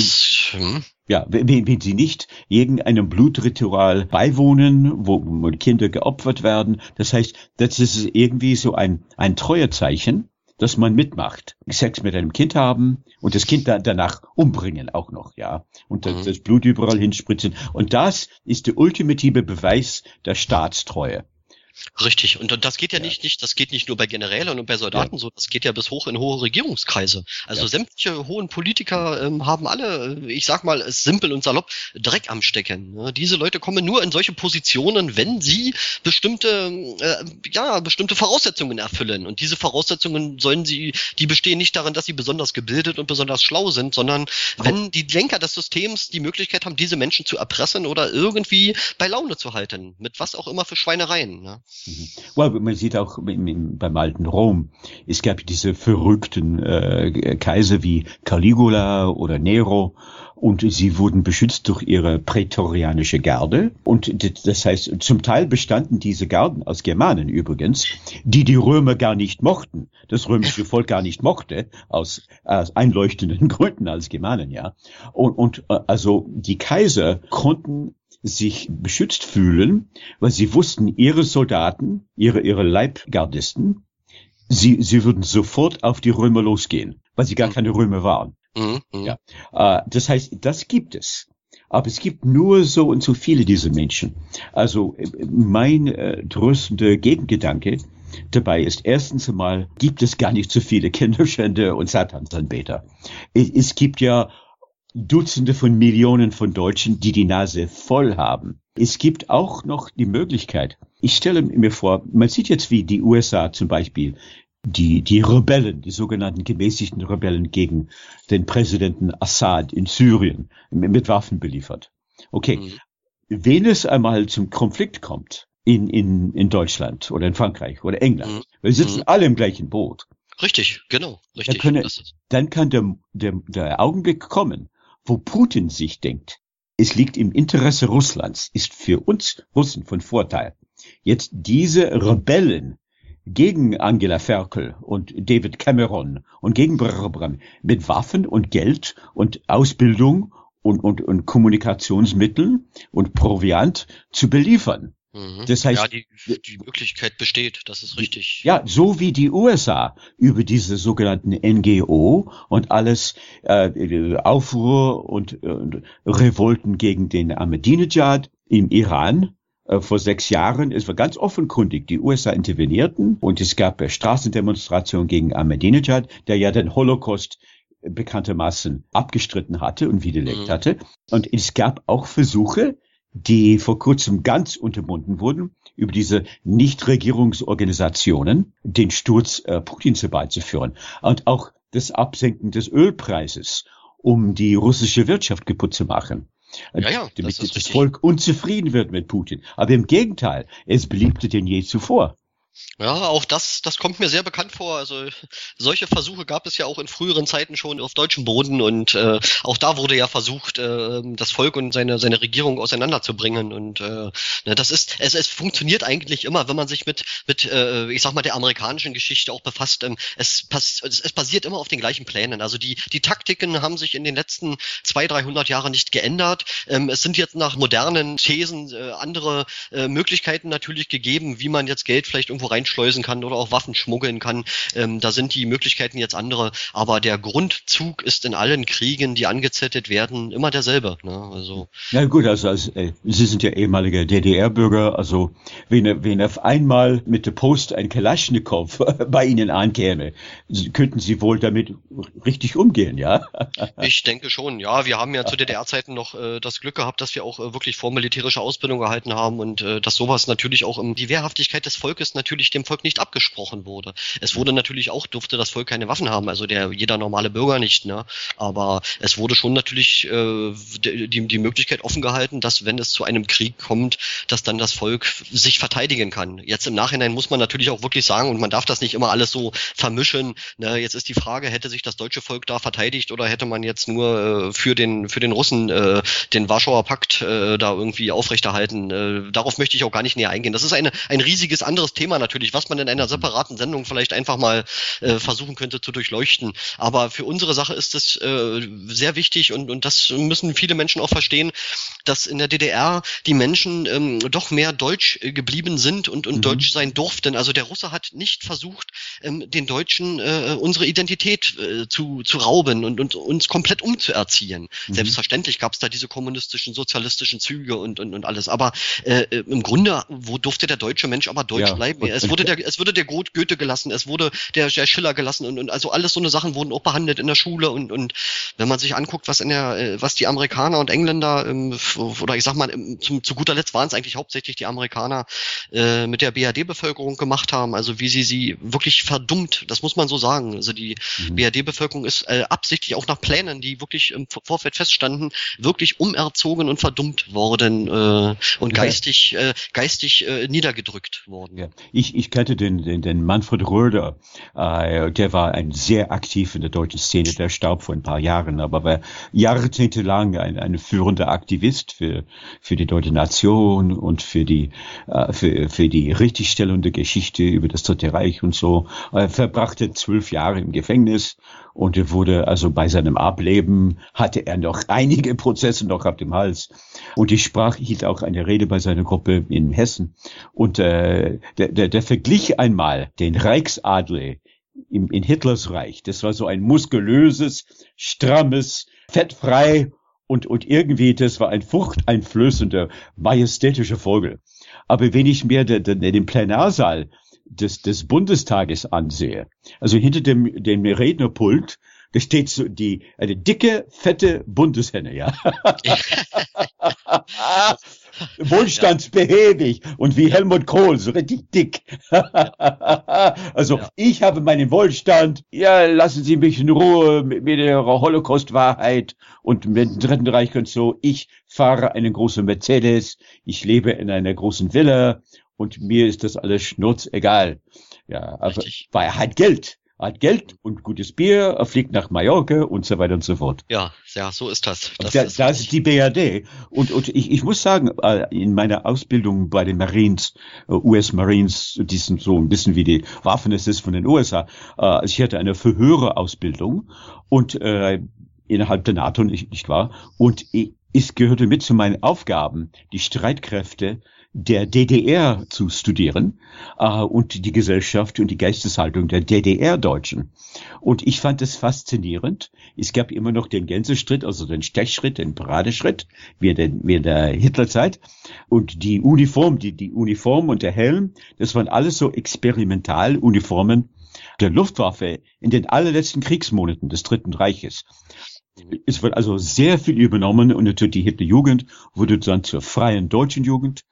sie nicht irgendeinem Blutritual beiwohnen, wo Kinder geopfert werden. Das heißt, das ist irgendwie so ein Treuezeichen, dass man mitmacht. Sex mit einem Kind haben und das Kind danach umbringen auch noch, ja. Und das Blut überall hinspritzen. Und das ist der ultimative Beweis der Staatstreue. Richtig. Und das geht ja das geht nicht nur bei Generälen und bei Soldaten so, das geht ja bis hoch in hohe Regierungskreise. Also sämtliche hohen Politiker haben alle, ich sag mal, simpel und salopp, Dreck am Stecken. Ne? Diese Leute kommen nur in solche Positionen, wenn sie bestimmte Voraussetzungen erfüllen. Und diese Voraussetzungen die bestehen nicht darin, dass sie besonders gebildet und besonders schlau sind, sondern wenn die Lenker des Systems die Möglichkeit haben, diese Menschen zu erpressen oder irgendwie bei Laune zu halten. Mit was auch immer für Schweinereien. Ne? Well, man sieht auch beim alten Rom, es gab diese verrückten Kaiser wie Caligula oder Nero und sie wurden beschützt durch ihre prätorianische Garde und das heißt, zum Teil bestanden diese Garden aus Germanen übrigens, die Römer gar nicht mochten, das römische Volk gar nicht mochte, aus einleuchtenden Gründen als Germanen, ja. Und also die Kaiser konnten sich beschützt fühlen, weil sie wussten, ihre Soldaten, ihre Leibgardisten, sie würden sofort auf die Römer losgehen, weil sie gar keine Römer waren. Ja. Das heißt, das gibt es. Aber es gibt nur so und so viele dieser Menschen. Also mein tröstender Gegengedanke dabei ist, erstens einmal gibt es gar nicht so viele Kinderschänder und Satansanbeter. Es gibt ja Dutzende von Millionen von Deutschen, die die Nase voll haben. Es gibt auch noch die Möglichkeit, ich stelle mir vor, man sieht jetzt, wie die USA zum Beispiel die Rebellen, die sogenannten gemäßigten Rebellen gegen den Präsidenten Assad in Syrien mit Waffen beliefert. Okay, wenn es einmal zum Konflikt kommt in Deutschland oder in Frankreich oder England, wir sitzen alle im gleichen Boot. Richtig, genau, richtig. Dann kann der Augenblick kommen, wo Putin sich denkt, es liegt im Interesse Russlands, ist für uns Russen von Vorteil, jetzt diese Rebellen gegen Angela Merkel und David Cameron und gegen mit Waffen und Geld und Ausbildung und Kommunikationsmitteln und Proviant zu beliefern. Das heißt, ja, die Möglichkeit besteht, das ist richtig. Ja, so wie die USA über diese sogenannten NGO und alles Aufruhr und Revolten gegen den Ahmadinejad im Iran vor 6 Jahren, es war ganz offenkundig, die USA intervenierten und es gab Straßendemonstrationen gegen Ahmadinejad, der ja den Holocaust bekanntermaßen abgestritten hatte und widerlegt hatte. Und es gab auch Versuche, die vor kurzem ganz unterbunden wurden, über diese Nichtregierungsorganisationen den Sturz Putins herbeizuführen und auch das Absenken des Ölpreises, um die russische Wirtschaft kaputt zu machen. Damit das Volk unzufrieden wird mit Putin. Aber im Gegenteil, es beliebte denn je zuvor. Ja, auch das kommt mir sehr bekannt vor. Also solche Versuche gab es ja auch in früheren Zeiten schon auf deutschem Boden und auch da wurde ja versucht, das Volk und seine Regierung auseinanderzubringen. Und das ist, es funktioniert eigentlich immer, wenn man sich mit ich sag mal der amerikanischen Geschichte auch befasst. Es basiert immer auf den gleichen Plänen. Also die Taktiken haben sich in den letzten 200-300 Jahren nicht geändert. Es sind jetzt nach modernen Thesen andere Möglichkeiten natürlich gegeben, wie man jetzt Geld vielleicht irgendwo reinschleusen kann oder auch Waffen schmuggeln kann. Da sind die Möglichkeiten jetzt andere. Aber der Grundzug ist in allen Kriegen, die angezettelt werden, immer derselbe. Ne? Also. Ja gut, also Sie sind ja ehemaliger DDR-Bürger. Also wenn auf einmal mit der Post ein Kalaschnikow bei Ihnen ankäme, könnten Sie wohl damit richtig umgehen, ja? Ich denke schon, ja. Wir haben ja zu DDR-Zeiten noch das Glück gehabt, dass wir auch wirklich vormilitärische Ausbildung gehalten haben und dass sowas natürlich auch die Wehrhaftigkeit des Volkes natürlich dem Volk nicht abgesprochen wurde. Es wurde natürlich auch, durfte das Volk keine Waffen haben, also jeder normale Bürger nicht, ne? Aber es wurde schon natürlich die Möglichkeit offen gehalten, dass wenn es zu einem Krieg kommt, dass dann das Volk sich verteidigen kann. Jetzt im Nachhinein muss man natürlich auch wirklich sagen, und man darf das nicht immer alles so vermischen, ne? Jetzt ist die Frage, hätte sich das deutsche Volk da verteidigt oder hätte man jetzt nur für den Russen den Warschauer Pakt da irgendwie aufrechterhalten? Darauf möchte ich auch gar nicht näher eingehen. Das ist ein riesiges anderes Thema natürlich, was man in einer separaten Sendung vielleicht einfach mal versuchen könnte zu durchleuchten. Aber für unsere Sache ist es sehr wichtig und das müssen viele Menschen auch verstehen, dass in der DDR die Menschen doch mehr deutsch geblieben sind und deutsch sein durften. Also der Russe hat nicht versucht, den Deutschen unsere Identität zu rauben und uns komplett umzuerziehen. Selbstverständlich gab es da diese kommunistischen, sozialistischen Züge und alles. Aber im Grunde, wo durfte der deutsche Mensch aber deutsch bleiben? Es wurde der Goethe gelassen, es wurde der Schiller gelassen und also alles so eine Sachen wurden auch behandelt in der Schule und wenn man sich anguckt, was die Amerikaner und Engländer oder ich sag mal zu guter Letzt waren es eigentlich hauptsächlich die Amerikaner mit der BRD-Bevölkerung gemacht haben, also wie sie wirklich verdummt, das muss man so sagen, also die BRD-Bevölkerung ist absichtlich auch nach Plänen, die wirklich im Vorfeld feststanden, wirklich umerzogen und verdummt worden und geistig niedergedrückt worden. Ja. Ich kannte den Manfred Röder, der war ein sehr aktiv in der deutschen Szene, der starb vor ein paar Jahren, aber war jahrzehntelang ein führender Aktivist für die deutsche Nation und für die Richtigstellung der Geschichte über das Dritte Reich und so. Er verbrachte 12 Jahre im Gefängnis und er wurde also bei seinem Ableben hatte er noch einige Prozesse noch auf dem Hals und hielt auch eine Rede bei seiner Gruppe in Hessen und der verglich einmal den Reichsadler in Hitlers Reich. Das war so ein muskulöses, strammes, fettfrei Und irgendwie, das war ein furchteinflößender, majestätischer Vogel. Aber wenn ich mir den Plenarsaal des Bundestages ansehe, also hinter dem Rednerpult, da steht so eine dicke, fette Bundeshenne, ja. Wohlstandsbehäbig und wie Helmut Kohl, so richtig dick. Also, ich habe meinen Wohlstand, ja, lassen Sie mich in Ruhe mit Ihrer Holocaust-Wahrheit und mit dem Dritten Reich und so. Ich fahre einen großen Mercedes, ich lebe in einer großen Villa und mir ist das alles schnurzegal. Ja, aber weil er hat Geld. Er hat Geld und gutes Bier, er fliegt nach Mallorca und so weiter und so fort. Ja, so ist das. Da ist die BRD. Und ich muss sagen, in meiner Ausbildung bei den Marines, US Marines, die sind so ein bisschen wie die Waffen-SS von den USA, ich hatte eine Verhöre-Ausbildung und innerhalb der NATO, nicht wahr? Und es gehörte mit zu meinen Aufgaben, die Streitkräfte der DDR zu studieren und die Gesellschaft und die Geisteshaltung der DDR-Deutschen. Und ich fand es faszinierend. Es gab immer noch den Gänseschritt, also den Stechschritt, den Paradeschritt, wie in der Hitlerzeit. Und die Uniform, die Uniform und der Helm, das waren alles so Experimentaluniformen der Luftwaffe in den allerletzten Kriegsmonaten des Dritten Reiches. Es wird also sehr viel übernommen und natürlich die Hitlerjugend wurde dann zur freien deutschen Jugend.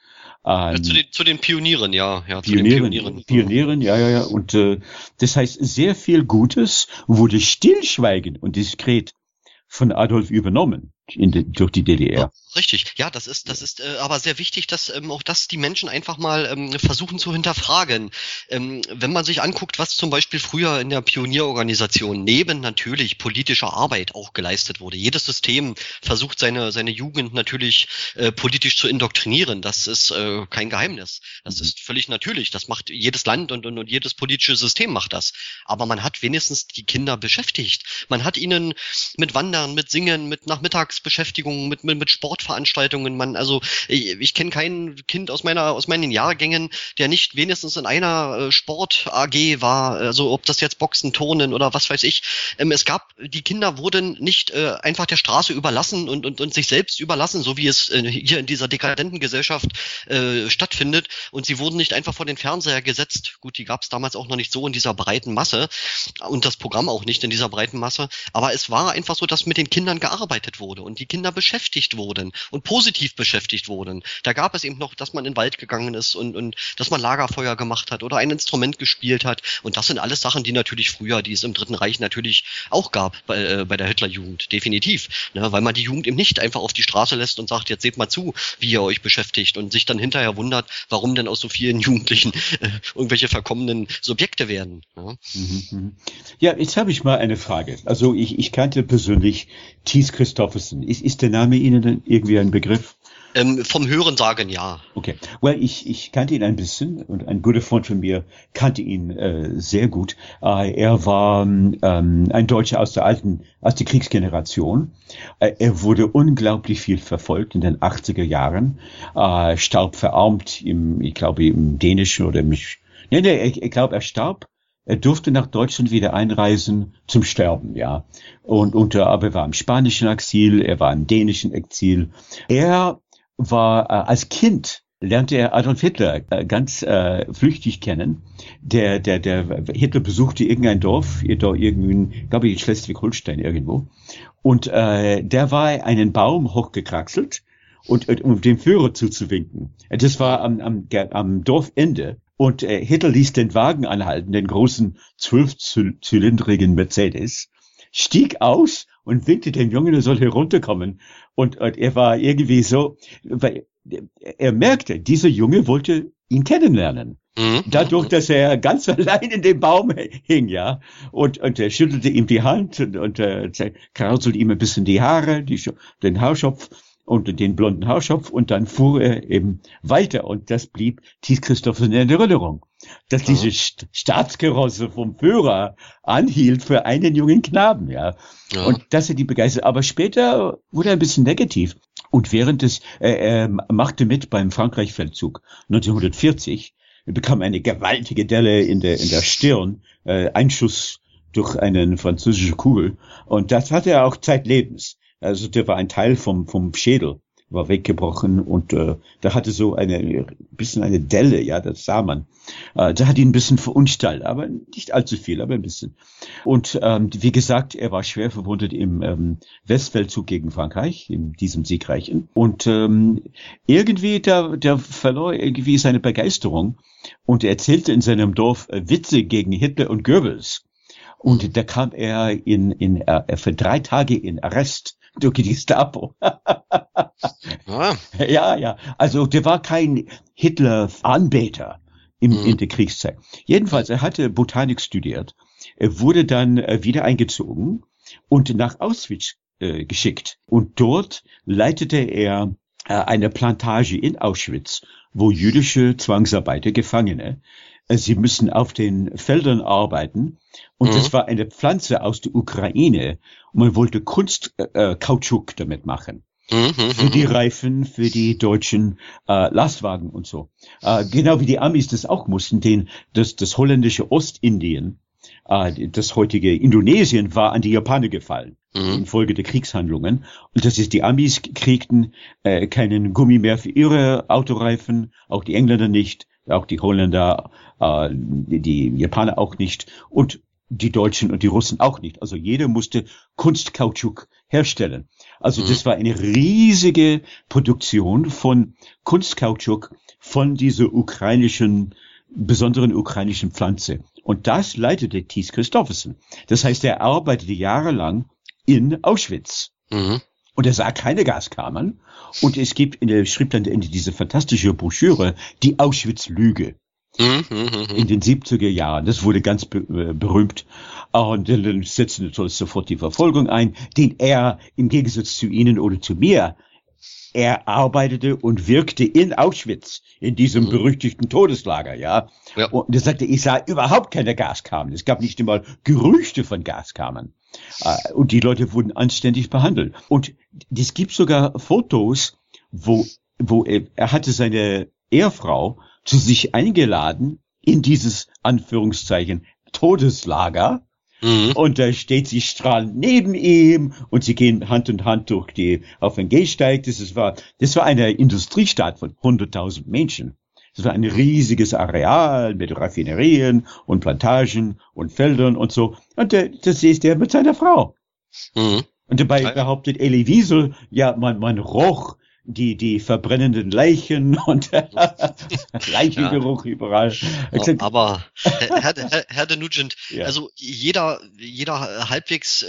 Zu den Pionieren, ja. Pionieren, ja. Und das heißt, sehr viel Gutes wurde stillschweigend und diskret von Adolf übernommen durch die DDR. Ja, richtig. Ja, das ist aber sehr wichtig, dass auch das die Menschen einfach mal versuchen zu hinterfragen. Wenn man sich anguckt, was zum Beispiel früher in der Pionierorganisation neben natürlich politischer Arbeit auch geleistet wurde. Jedes System versucht seine Jugend natürlich politisch zu indoktrinieren. Das ist kein Geheimnis. Das ist völlig natürlich. Das macht jedes Land und jedes politische System macht das. Aber man hat wenigstens die Kinder beschäftigt. Man hat ihnen mit Wandern, mit Singen, mit Nachmittagsbeschäftigungen, mit Sportveranstaltungen. Ich kenne kein Kind aus meinen Jahrgängen, der nicht wenigstens in einer Sport AG war, also ob das jetzt Boxen, Turnen oder was weiß ich. Die Kinder wurden nicht einfach der Straße überlassen und sich selbst überlassen, so wie es hier in dieser dekadenten Gesellschaft stattfindet. Und sie wurden nicht einfach vor den Fernseher gesetzt. Gut, die gab es damals auch noch nicht so in dieser breiten Masse und das Programm auch nicht in dieser breiten Masse. Aber es war einfach so, dass mit den Kindern gearbeitet wurde und die Kinder beschäftigt wurden und positiv beschäftigt wurden. Da gab es eben noch, dass man in den Wald gegangen ist und dass man Lagerfeuer gemacht hat oder ein Instrument gespielt hat. Und das sind alles Sachen, die natürlich früher, die es im Dritten Reich natürlich auch gab bei der Hitlerjugend, definitiv. Ne, weil man die Jugend eben nicht einfach auf die Straße lässt und sagt, jetzt seht mal zu, wie ihr euch beschäftigt und sich dann hinterher wundert, warum denn aus so vielen Jugendlichen irgendwelche verkommenen Subjekte werden. Ja, ja, jetzt habe ich mal eine Frage. Also ich kannte persönlich Thies Christoffersen. Ist der Name Ihnen denn irgendwie ein Begriff? Vom Hörensagen, ja. Okay. Well, ich kannte ihn ein bisschen und ein guter Freund von mir kannte ihn sehr gut. Er war ein Deutscher aus der Kriegsgeneration. Er wurde unglaublich viel verfolgt in den 80er Jahren. Starb verarmt ich glaube im dänischen oder ich glaube, er starb. Er durfte nach Deutschland wieder einreisen zum Sterben, ja. Aber er war im spanischen Exil, er war im dänischen Exil. Er war als Kind lernte er Adolf Hitler ganz flüchtig kennen. Der Hitler besuchte irgendein Dorf, irgendwie, glaube ich, in Schleswig-Holstein irgendwo. Und der war einen Baum hochgekraxelt und um dem Führer zuzuwinken. Das war am Dorfende. Und Hitler ließ den Wagen anhalten, den großen 12-zylindrigen Mercedes, stieg aus und winkte dem Jungen, er soll herunterkommen. Und er war irgendwie so, weil er merkte, dieser Junge wollte ihn kennenlernen. Dadurch, dass er ganz allein in dem Baum hing, ja. Und er schüttelte ihm die Hand und krauselte ihm ein bisschen die Haare, den Haarschopf. Und den blonden Haarschopf und dann fuhr er eben weiter und das blieb Thies Christoffersen in Erinnerung, dass diese Staatskarosse vom Führer anhielt für einen jungen Knaben, ja. Und das hat die begeistert. Aber später wurde er ein bisschen negativ und er machte mit beim Frankreich-Feldzug 1940, er bekam eine gewaltige Delle in der Stirn, ein Schuss durch eine französische Kugel und das hatte er auch zeitlebens. Also der war ein Teil vom Schädel, war weggebrochen und da hatte so bisschen eine Delle, ja, das sah man. Da hat ihn ein bisschen verunstaltet, aber nicht allzu viel, aber ein bisschen. Und wie gesagt, er war schwer verwundet im Westfeldzug gegen Frankreich, in diesem siegreichen. Und irgendwie, der verlor irgendwie seine Begeisterung und er erzählte in seinem Dorf Witze gegen Hitler und Goebbels. Und da kam er für 3 Tage in Arrest durch die Gestapo. Ja. Also der war kein Hitler-Anbeter in der Kriegszeit. Jedenfalls, er hatte Botanik studiert. Er wurde dann wieder eingezogen und nach Auschwitz geschickt. Und dort leitete er eine Plantage in Auschwitz, wo jüdische Zwangsarbeiter, Gefangene, sie müssen auf den Feldern arbeiten. Und das war eine Pflanze aus der Ukraine. Und man wollte Kunstkautschuk damit machen. Für die Reifen, für die deutschen Lastwagen und so. Genau wie die Amis das auch mussten. Das holländische Ostindien, das heutige Indonesien, war an die Japaner gefallen. Infolge der Kriegshandlungen. Und das ist, die Amis kriegten keinen Gummi mehr für ihre Autoreifen, auch die Engländer nicht, auch die Holländer, die Japaner auch nicht und die Deutschen und die Russen auch nicht. Also jeder musste Kunstkautschuk herstellen. Also das war eine riesige Produktion von Kunstkautschuk von dieser besonderen ukrainischen Pflanze. Und das leitete Thies Christoffersen. Das heißt, er arbeitete jahrelang in Auschwitz. Und er sah keine Gaskammern. Und es gibt schrieb dann diese fantastische Broschüre, die Auschwitz-Lüge. In den 70er Jahren. Das wurde ganz berühmt. Und dann setzte natürlich sofort die Verfolgung ein, den er im Gegensatz zu Ihnen oder zu mir, er arbeitete und wirkte in Auschwitz, in diesem berüchtigten Todeslager, ja. Und er sagte, ich sah überhaupt keine Gaskammern. Es gab nicht einmal Gerüchte von Gaskammern. Und die Leute wurden anständig behandelt. Und es gibt sogar Fotos, wo er hatte seine Ehefrau zu sich eingeladen in dieses, Anführungszeichen, Todeslager. Und da steht sie strahlend neben ihm und sie gehen Hand in Hand auf den Gehsteig. Das war eine Industriestadt von 100.000 Menschen. Das war ein riesiges Areal mit Raffinerien und Plantagen und Feldern und so. Und das ist er mit seiner Frau. Und dabei behauptet Elie Wiesel, ja, man roch die verbrennenden Leichen und Leichengeruch überall. Aber Herr de Nugent, also jeder halbwegs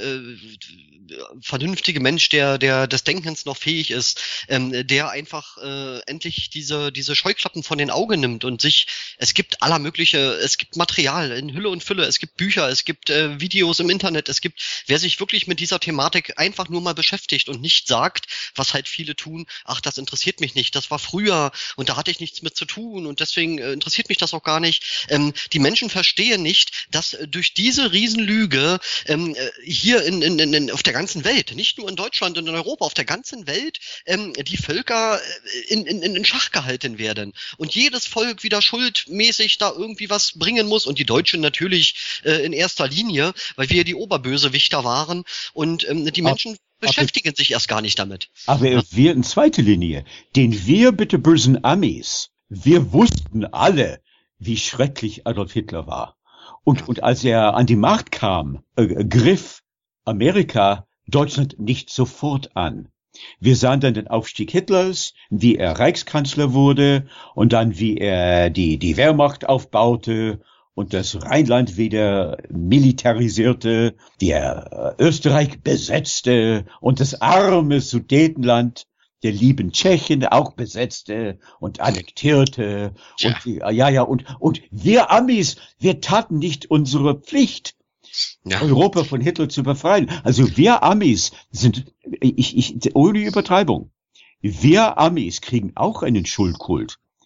vernünftige Mensch, der des Denkens noch fähig ist, der einfach endlich diese Scheuklappen von den Augen nimmt und es gibt es gibt Material in Hülle und Fülle, es gibt Bücher, es gibt Videos im Internet, wer sich wirklich mit dieser Thematik einfach nur mal beschäftigt und nicht sagt, was halt viele tun, ach, das interessiert mich nicht, das war früher und da hatte ich nichts mit zu tun und deswegen interessiert mich das auch gar nicht. Die Menschen verstehen nicht, dass durch diese Riesenlüge hier auf der ganzen Welt, nicht nur in Deutschland und in Europa, auf der ganzen Welt die Völker in Schach gehalten werden und jedes Volk wieder schuldmäßig da irgendwie was bringen muss und die Deutschen natürlich in erster Linie, weil wir die Oberbösewichter waren und die Menschen beschäftigen sich erst gar nicht damit. Aber wir in zweiter Linie, wir bitte bösen Amis, wir wussten alle, wie schrecklich Adolf Hitler war. Und als er an die Macht kam, griff Amerika Deutschland nicht sofort an. Wir sahen dann den Aufstieg Hitlers, wie er Reichskanzler wurde und dann wie er die Wehrmacht aufbaute und das Rheinland wieder militarisierte, der Österreich besetzte und das arme Sudetenland der lieben Tschechen auch besetzte und annektierte. Und wir Amis, wir taten nicht unsere Pflicht, Europa von Hitler zu befreien. Also wir Amis sind, ohne Übertreibung, wir Amis kriegen auch einen Schuldkult.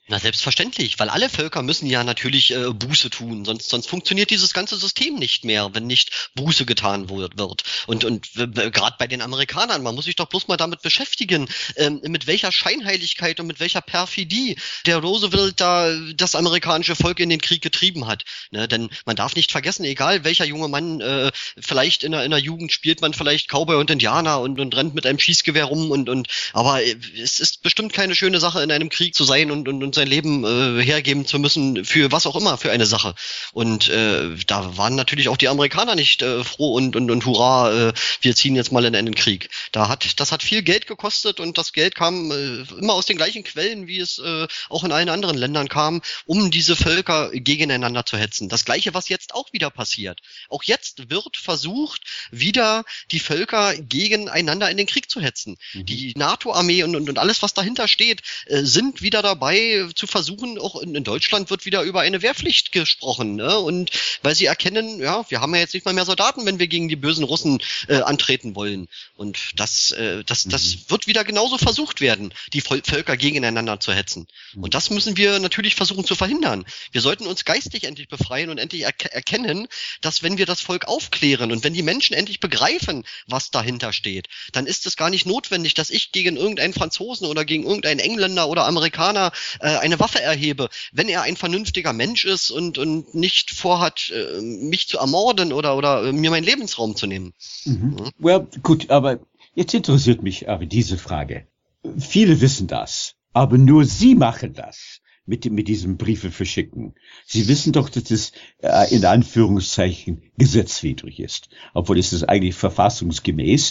Na, selbstverständlich, weil alle Völker müssen ja natürlich Buße tun, sonst funktioniert dieses ganze System nicht mehr, wenn nicht Buße getan wird. Und gerade bei den Amerikanern, man muss sich doch bloß mal damit beschäftigen, mit welcher Scheinheiligkeit und mit welcher Perfidie der Roosevelt da das amerikanische Volk in den Krieg getrieben hat. Ne? Denn man darf nicht vergessen, egal welcher junge Mann, vielleicht in der Jugend spielt man vielleicht Cowboy und Indianer und rennt mit einem Schießgewehr rum aber es ist bestimmt keine schöne Sache, in einem Krieg zu sein und sein Leben hergeben zu müssen für was auch immer, für eine Sache. Und da waren natürlich auch die Amerikaner nicht froh und hurra, wir ziehen jetzt mal in einen Krieg. Das hat viel Geld gekostet und das Geld kam immer aus den gleichen Quellen, wie es auch in allen anderen Ländern kam, um diese Völker gegeneinander zu hetzen. Das Gleiche, was jetzt auch wieder passiert. Auch jetzt wird versucht, wieder die Völker gegeneinander in den Krieg zu hetzen. Die NATO-Armee und alles, was dahinter steht, sind wieder dabei zu versuchen, auch in Deutschland wird wieder über eine Wehrpflicht gesprochen, ne? Und weil sie erkennen, ja, wir haben ja jetzt nicht mal mehr Soldaten, wenn wir gegen die bösen Russen antreten wollen. Und das wird wieder genauso versucht werden, die Völker gegeneinander zu hetzen. Und das müssen wir natürlich versuchen zu verhindern. Wir sollten uns geistig endlich befreien und endlich erkennen, dass wenn wir das Volk aufklären und wenn die Menschen endlich begreifen, was dahinter steht, dann ist es gar nicht notwendig, dass ich gegen irgendeinen Franzosen oder gegen irgendeinen Engländer oder Amerikaner eine Waffe erhebe, wenn er ein vernünftiger Mensch ist und nicht vorhat, mich zu ermorden oder mir meinen Lebensraum zu nehmen. Well, gut, aber jetzt interessiert mich aber diese Frage. Viele wissen das, aber nur Sie machen das mit diesem Briefe verschicken. Sie wissen doch, dass es in Anführungszeichen gesetzwidrig ist, obwohl es ist eigentlich verfassungsgemäß.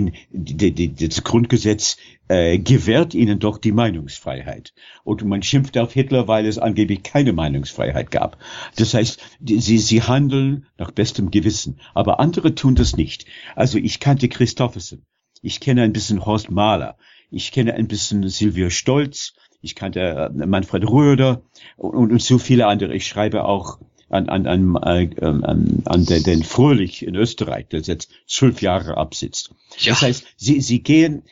Das Grundgesetz gewährt Ihnen doch die Meinungsfreiheit. Und man schimpft auf Hitler, weil es angeblich keine Meinungsfreiheit gab. Das heißt, sie handeln nach bestem Gewissen, aber andere tun das nicht. Also ich kannte Christofferson, ich kenne ein bisschen Horst Mahler, ich kenne ein bisschen Sylvia Stolz, ich kannte Manfred Röder und so viele andere. Ich schreibe auch an den Fröhlich in Österreich, der jetzt 12 Jahre absitzt. Ja. Das heißt, sie gehen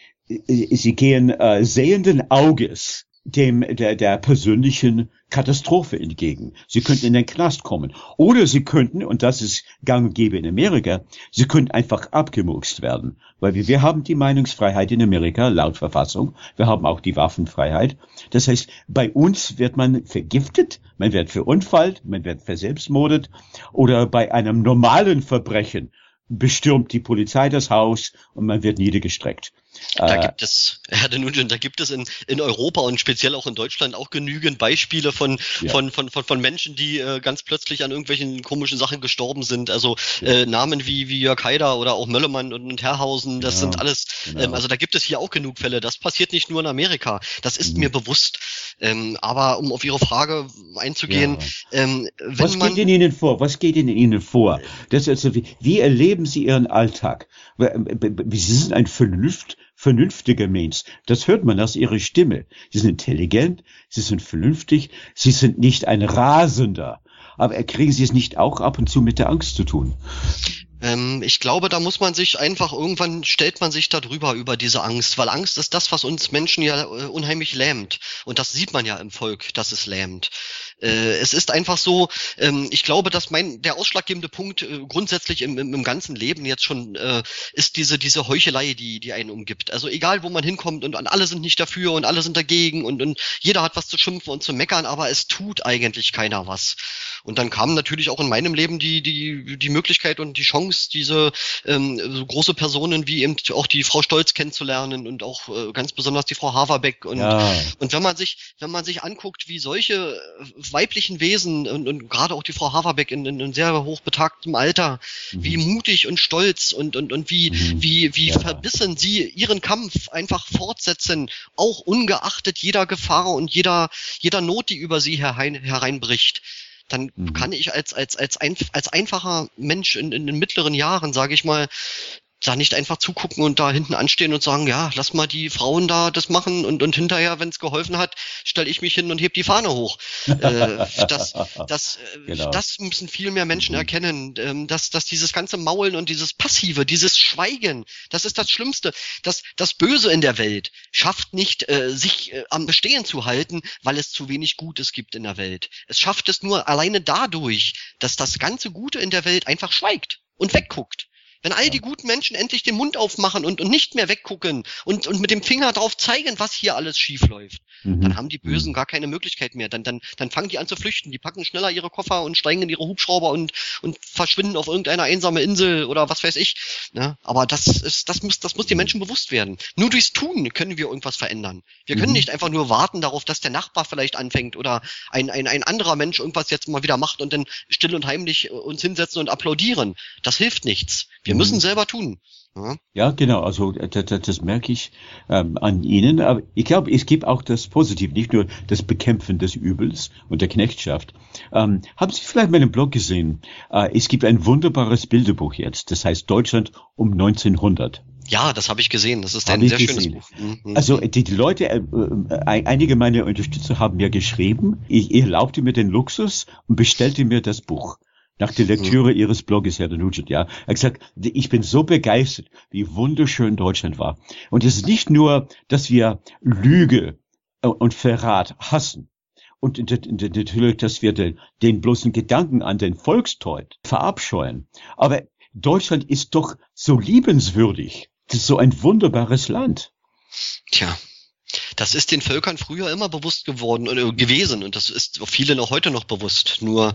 sehenden Auges der persönlichen Katastrophe entgegen. Sie könnten in den Knast kommen. Oder sie könnten, und das ist gang und gäbe in Amerika, sie könnten einfach abgemurkst werden. Weil wir haben die Meinungsfreiheit in Amerika, laut Verfassung. Wir haben auch die Waffenfreiheit. Das heißt, bei uns wird man vergiftet, man wird verunfallt, man wird verselbstmordet. Oder bei einem normalen Verbrechen bestürmt die Polizei das Haus und man wird niedergestreckt. Da gibt es, Herr de Nugent, da gibt es in Europa und speziell auch in Deutschland auch genügend Beispiele von Menschen, die ganz plötzlich an irgendwelchen komischen Sachen gestorben sind. Also Namen wie Jörg Haider oder auch Möllermann und Herrhausen, das sind alles, also da gibt es hier auch genug Fälle. Das passiert nicht nur in Amerika, das ist mir bewusst. Aber um auf Ihre Frage einzugehen, was geht in Ihnen vor? Was geht in Ihnen vor? Das also, wie erleben Sie Ihren Alltag? Sie sind ein vernünftiger Mensch. Das hört man aus Ihrer Stimme. Sie sind intelligent, Sie sind vernünftig, Sie sind nicht ein Rasender. Aber kriegen Sie es nicht auch ab und zu mit der Angst zu tun? Ich glaube, da muss man sich einfach, irgendwann stellt man sich da drüber, über diese Angst, weil Angst ist das, was uns Menschen ja unheimlich lähmt. Und das sieht man ja im Volk, dass es lähmt. Es ist einfach so, ich glaube, dass der ausschlaggebende Punkt grundsätzlich im ganzen Leben jetzt schon ist diese Heuchelei, die einen umgibt. Also egal, wo man hinkommt und alle sind nicht dafür und alle sind dagegen und jeder hat was zu schimpfen und zu meckern, aber es tut eigentlich keiner was. Und dann kam natürlich auch in meinem Leben die Möglichkeit und die Chance, diese so große Personen wie eben auch die Frau Stolz kennenzulernen und auch ganz besonders die Frau Haverbeck und wenn man sich anguckt, wie solche weiblichen Wesen und gerade auch die Frau Haverbeck in sehr hochbetagtem Alter, wie mutig und stolz und wie verbissen sie ihren Kampf einfach fortsetzen, auch ungeachtet jeder Gefahr und jeder Not, die über sie hereinbricht. Dann kann ich als einfacher Mensch in den mittleren Jahren, sage ich mal, da nicht einfach zugucken und da hinten anstehen und sagen, ja, lass mal die Frauen da das machen und hinterher, wenn es geholfen hat, stelle ich mich hin und heb die Fahne hoch. Genau. Das müssen viel mehr Menschen erkennen, dass dieses ganze Maulen und dieses Passive, dieses Schweigen, das ist das Schlimmste. Das Böse in der Welt schafft nicht, sich am Bestehen zu halten, weil es zu wenig Gutes gibt in der Welt. Es schafft es nur alleine dadurch, dass das ganze Gute in der Welt einfach schweigt und wegguckt. Wenn all die guten Menschen endlich den Mund aufmachen und nicht mehr weggucken und mit dem Finger drauf zeigen, was hier alles schief läuft, dann haben die Bösen gar keine Möglichkeit mehr. Dann fangen die an zu flüchten. Die packen schneller ihre Koffer und steigen in ihre Hubschrauber und verschwinden auf irgendeine einsame Insel oder was weiß ich. Ne? Aber das muss den Menschen bewusst werden. Nur durchs Tun können wir irgendwas verändern. Wir können nicht einfach nur warten darauf, dass der Nachbar vielleicht anfängt oder ein anderer Mensch irgendwas jetzt mal wieder macht und dann still und heimlich uns hinsetzen und applaudieren. Das hilft nichts. Wir müssen selber tun. Ja, genau. Also das merke ich an Ihnen. Aber ich glaube, es gibt auch das Positive, nicht nur das Bekämpfen des Übels und der Knechtschaft. Haben Sie vielleicht meinen Blog gesehen? Es gibt ein wunderbares Bilderbuch jetzt. Das heißt Deutschland um 1900. Ja, das habe ich gesehen. Das ist ein sehr schönes Buch. Also die Leute, einige meiner Unterstützer haben mir geschrieben, ich erlaubte mir den Luxus und bestellte mir das Buch. Nach der Lektüre Ihres Bloges, Herr Nugent, ja. Er hat gesagt, ich bin so begeistert, wie wunderschön Deutschland war. Und es ist nicht nur, dass wir Lüge und Verrat hassen. Und natürlich, dass wir den bloßen Gedanken an den Volkstod verabscheuen. Aber Deutschland ist doch so liebenswürdig. Das ist so ein wunderbares Land. Tja. Das ist den Völkern früher immer bewusst geworden oder gewesen und das ist vielen auch heute noch bewusst. Nur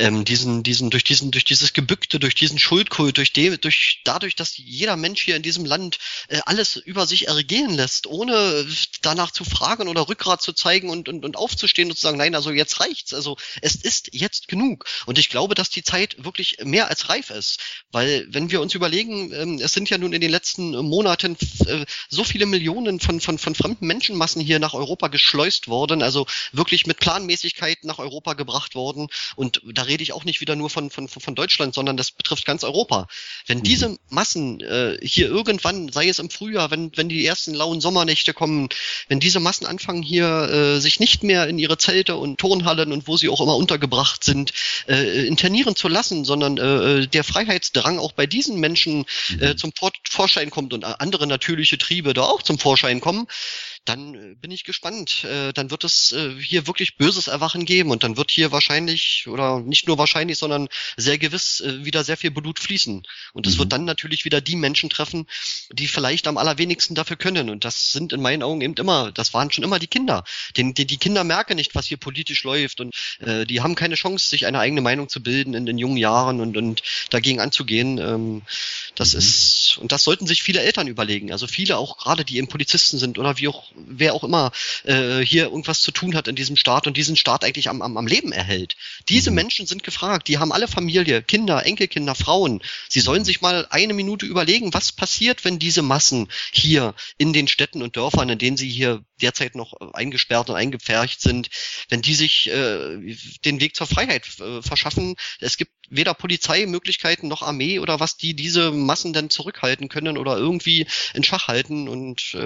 durch dieses Gebückte, durch diesen Schuldkult, dadurch, dass jeder Mensch hier in diesem Land alles über sich ergehen lässt, ohne danach zu fragen oder Rückgrat zu zeigen und aufzustehen und zu sagen, nein, also jetzt reicht's. Also es ist jetzt genug. Und ich glaube, dass die Zeit wirklich mehr als reif ist, weil wenn wir uns überlegen, es sind ja nun in den letzten Monaten so viele Millionen von fremden Menschenmassen hier nach Europa geschleust worden, also wirklich mit Planmäßigkeit nach Europa gebracht worden. Und da rede ich auch nicht wieder nur von Deutschland, sondern das betrifft ganz Europa. Wenn diese Massen hier irgendwann, sei es im Frühjahr, wenn die ersten lauen Sommernächte kommen, wenn diese Massen anfangen hier sich nicht mehr in ihre Zelte und Turnhallen und wo sie auch immer untergebracht sind, internieren zu lassen, sondern der Freiheitsdrang auch bei diesen Menschen zum Vorschein kommt und andere natürliche Triebe da auch zum Vorschein kommen, dann bin ich gespannt. Dann wird es hier wirklich böses Erwachen geben und dann wird hier wahrscheinlich, oder nicht nur wahrscheinlich, sondern sehr gewiss wieder sehr viel Blut fließen. Und es wird dann natürlich wieder die Menschen treffen, die vielleicht am allerwenigsten dafür können. Und das sind in meinen Augen eben immer, das waren schon immer die Kinder. Die Kinder merken nicht, was hier politisch läuft und die haben keine Chance, sich eine eigene Meinung zu bilden in den jungen Jahren und dagegen anzugehen. Das ist, und das sollten sich viele Eltern überlegen. Also viele auch gerade, die eben Polizisten sind oder wer auch immer hier irgendwas zu tun hat in diesem Staat und diesen Staat eigentlich am Leben erhält. Diese Menschen sind gefragt, die haben alle Familie, Kinder, Enkelkinder, Frauen. Sie sollen sich mal eine Minute überlegen, was passiert, wenn diese Massen hier in den Städten und Dörfern, in denen sie hier derzeit noch eingesperrt und eingepfercht sind, wenn die sich den Weg zur Freiheit verschaffen. Es gibt weder Polizeimöglichkeiten noch Armee oder was, die diese Massen dann zurückhalten können oder irgendwie in Schach halten und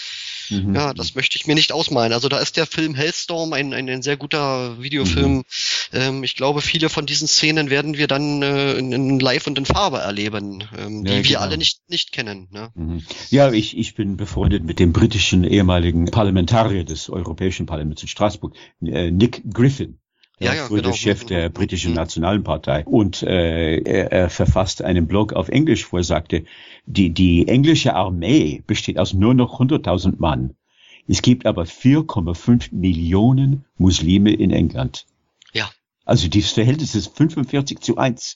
ja, das möchte ich mir nicht ausmalen. Also da ist der Film Hellstorm ein sehr guter Videofilm. Ich glaube, viele von diesen Szenen werden wir dann in Live und in Farbe erleben, die wir alle nicht kennen. Ne? Ja, ich bin befreundet mit dem britischen ehemaligen Parlamentarier des Europäischen Parlaments in Straßburg, Nick Griffin. Ja, genau. Der Chef der britischen Nationalen Partei. Und er verfasst einen Blog auf Englisch, wo er sagte, die englische Armee besteht aus nur noch 100.000 Mann. Es gibt aber 4,5 Millionen Muslime in England. Ja. Also dieses Verhältnis ist 45:1.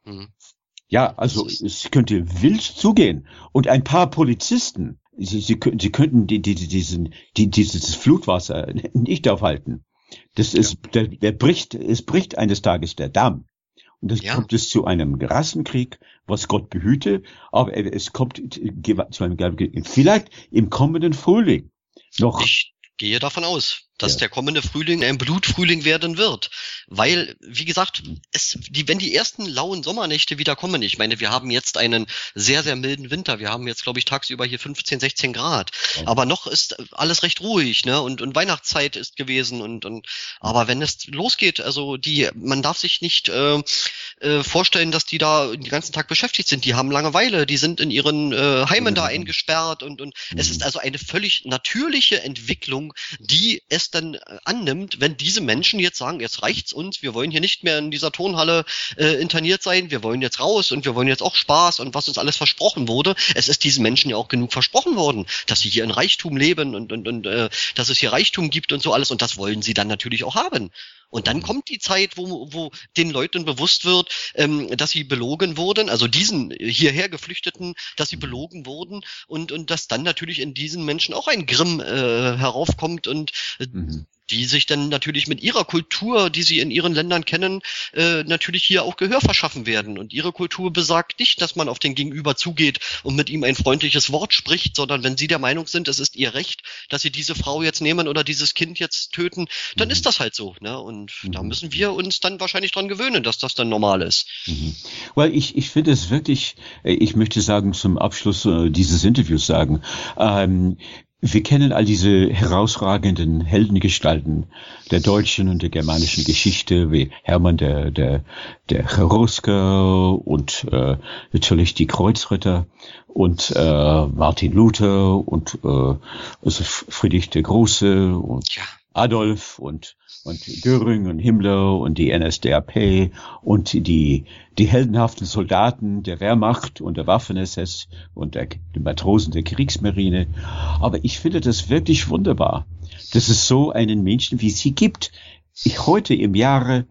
Ja, also es könnte wild zugehen. Und ein paar Polizisten, sie könnten dieses Flutwasser nicht aufhalten. Das ist, es bricht eines Tages der Damm. Und dann kommt es zu einem Rassenkrieg, was Gott behüte, aber es kommt zu einem, vielleicht im kommenden Frühling noch. Ich gehe davon aus. dass der kommende Frühling ein Blutfrühling werden wird. Weil, wie gesagt, wenn die ersten lauen Sommernächte wieder kommen, ich meine, wir haben jetzt einen sehr, sehr milden Winter, wir haben jetzt, glaube ich, tagsüber hier 15, 16 Grad, aber noch ist alles recht ruhig, ne, und Weihnachtszeit ist gewesen aber wenn es losgeht, also man darf sich nicht vorstellen, dass die da den ganzen Tag beschäftigt sind, die haben Langeweile, die sind in ihren Heimen da eingesperrt und es ist also eine völlig natürliche Entwicklung, die es dann annimmt, wenn diese Menschen jetzt sagen, jetzt reicht's uns, wir wollen hier nicht mehr in dieser Turnhalle interniert sein, wir wollen jetzt raus und wir wollen jetzt auch Spaß und was uns alles versprochen wurde. Es ist diesen Menschen ja auch genug versprochen worden, dass sie hier in Reichtum leben und dass es hier Reichtum gibt und so alles und das wollen sie dann natürlich auch haben. Und dann kommt die Zeit, wo den Leuten bewusst wird, dass sie belogen wurden, also diesen hierher Geflüchteten, dass sie belogen wurden und dass dann natürlich in diesen Menschen auch ein Grimm heraufkommt und die sich dann natürlich mit ihrer Kultur, die sie in ihren Ländern kennen, natürlich hier auch Gehör verschaffen werden. Und ihre Kultur besagt nicht, dass man auf den Gegenüber zugeht und mit ihm ein freundliches Wort spricht, sondern wenn sie der Meinung sind, es ist ihr Recht, dass sie diese Frau jetzt nehmen oder dieses Kind jetzt töten, dann ist das halt so. Ne? Und da müssen wir uns dann wahrscheinlich dran gewöhnen, dass das dann normal ist. Well, ich finde es wirklich, ich möchte sagen, zum Abschluss dieses Interviews sagen, wir kennen all diese herausragenden Heldengestalten der deutschen und der germanischen Geschichte, wie Hermann der Cherusker und natürlich die Kreuzritter und Martin Luther und also Friedrich der Große und Adolf und Göring und Himmler und die NSDAP und die heldenhaften Soldaten der Wehrmacht und der Waffen-SS und die Matrosen der Kriegsmarine. Aber ich finde das wirklich wunderbar, dass es so einen Menschen wie Sie gibt. Heute im Jahre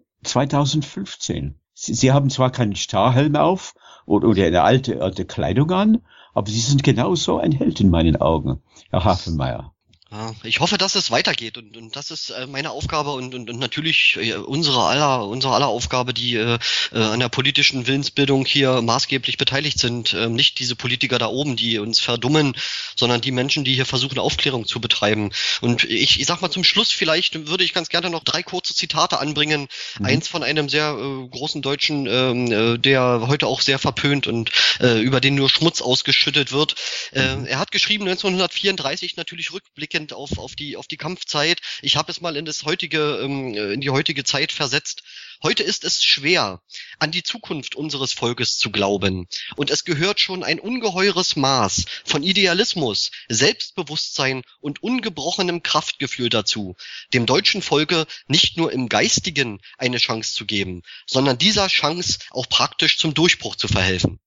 2015. Sie haben zwar keinen Starhelm auf oder eine alte Kleidung an, aber Sie sind genauso ein Held in meinen Augen, Herr Hafenmeier. Ich hoffe, dass es weitergeht und das ist meine Aufgabe und natürlich unsere aller Aufgabe, die an der politischen Willensbildung hier maßgeblich beteiligt sind. Nicht diese Politiker da oben, die uns verdummen, sondern die Menschen, die hier versuchen, Aufklärung zu betreiben. Und ich sag mal zum Schluss, vielleicht würde ich ganz gerne noch 3 kurze Zitate anbringen. Eins von einem sehr großen Deutschen, der heute auch sehr verpönt und über den nur Schmutz ausgeschüttet wird. Er hat geschrieben 1934, natürlich rückblickend auf die Kampfzeit. Ich habe es mal in die heutige Zeit versetzt. Heute ist es schwer, an die Zukunft unseres Volkes zu glauben. Und es gehört schon ein ungeheures Maß von Idealismus, Selbstbewusstsein und ungebrochenem Kraftgefühl dazu, dem deutschen Volke nicht nur im Geistigen eine Chance zu geben, sondern dieser Chance auch praktisch zum Durchbruch zu verhelfen.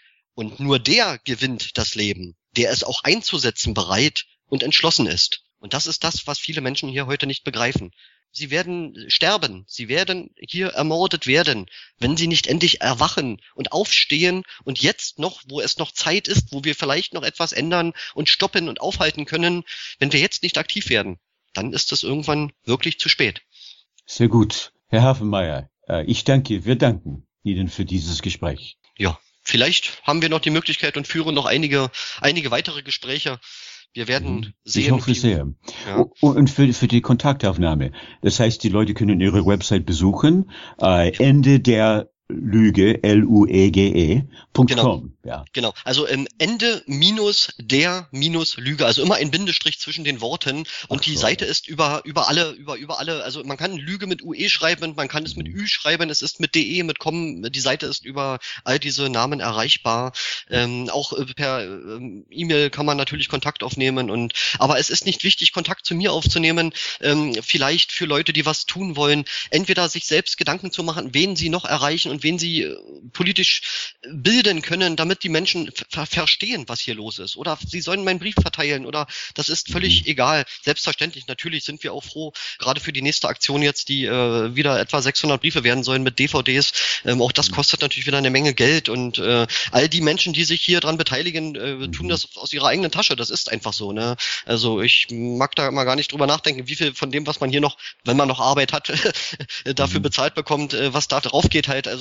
Und nur der gewinnt das Leben, der es auch einzusetzen bereit und entschlossen ist. Und das ist das, was viele Menschen hier heute nicht begreifen. Sie werden sterben, sie werden hier ermordet werden, wenn sie nicht endlich erwachen und aufstehen und jetzt noch, wo es noch Zeit ist, wo wir vielleicht noch etwas ändern und stoppen und aufhalten können, wenn wir jetzt nicht aktiv werden, dann ist es irgendwann wirklich zu spät. Sehr gut. Herr Hafenmeier, wir danken Ihnen für dieses Gespräch. Ja, vielleicht haben wir noch die Möglichkeit und führen noch einige weitere Gespräche. Wir werden sehen. Ich hoffe sehr. Ja. Und für die Kontaktaufnahme. Das heißt, die Leute können Ihre Website besuchen. Ende der Lüge, LUEGE.com. Genau. Ja. Genau. Also Ende minus der minus Lüge. Also immer ein Bindestrich zwischen den Worten. Und die Seite ist über alle, also man kann Lüge mit UE schreiben, man kann es mit Ü schreiben, es ist mit DE, mit com, die Seite ist über all diese Namen erreichbar. Auch per E-Mail kann man natürlich Kontakt aufnehmen aber es ist nicht wichtig, Kontakt zu mir aufzunehmen. Vielleicht für Leute, die was tun wollen, entweder sich selbst Gedanken zu machen, wen sie noch erreichen und wen sie politisch bilden können, damit die Menschen verstehen, was hier los ist. Oder sie sollen meinen Brief verteilen oder das ist völlig egal. Selbstverständlich, natürlich sind wir auch froh, gerade für die nächste Aktion jetzt, die wieder etwa 600 Briefe werden sollen mit DVDs. Auch das kostet natürlich wieder eine Menge Geld und all die Menschen, die sich hier dran beteiligen, tun das aus ihrer eigenen Tasche. Das ist einfach so, ne? Also ich mag da mal gar nicht drüber nachdenken, wie viel von dem, was man hier noch, wenn man noch Arbeit hat, dafür bezahlt bekommt, was da drauf geht halt. Also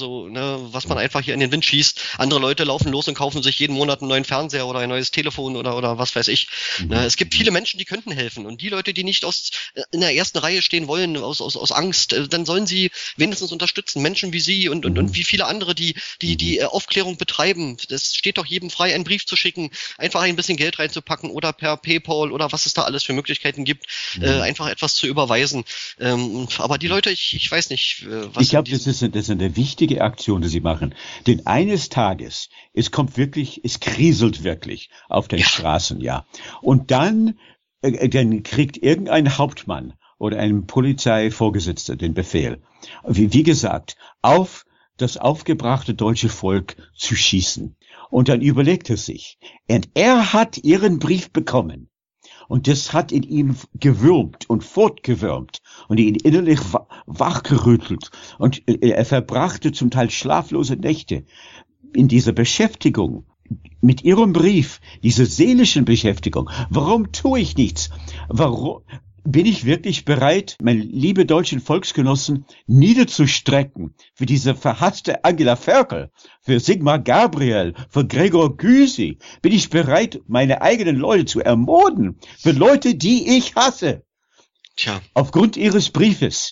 also ne, was man einfach hier in den Wind schießt. Andere Leute laufen los und kaufen sich jeden Monat einen neuen Fernseher oder ein neues Telefon oder was weiß ich. Ne, es gibt viele Menschen, die könnten helfen und die Leute, die nicht in der ersten Reihe stehen wollen aus Angst, dann sollen sie wenigstens unterstützen. Menschen wie Sie und wie viele andere, die Aufklärung betreiben. Das steht doch jedem frei, einen Brief zu schicken, einfach ein bisschen Geld reinzupacken oder per PayPal oder was es da alles für Möglichkeiten gibt, einfach etwas zu überweisen. Aber die Leute, ich weiß nicht, was. Ich glaube, das ist eine wichtige Aktion, die Sie machen. Denn eines Tages, es kriselt wirklich auf den Straßen, ja. Und dann kriegt irgendein Hauptmann oder ein Polizeivorgesetzter den Befehl, wie gesagt, auf das aufgebrachte deutsche Volk zu schießen. Und dann überlegt er sich, und er hat ihren Brief bekommen. Und das hat in ihm gewürmt und fortgewürmt und ihn innerlich wachgerüttelt. Und er verbrachte zum Teil schlaflose Nächte in dieser Beschäftigung mit ihrem Brief, dieser seelischen Beschäftigung. Warum tue ich nichts? Warum bin ich wirklich bereit, meine liebe deutschen Volksgenossen niederzustrecken für diese verhasste Angela Merkel, für Sigmar Gabriel, für Gregor Gysi? Bin ich bereit, meine eigenen Leute zu ermorden, für Leute, die ich hasse? Tja. Aufgrund ihres Briefes.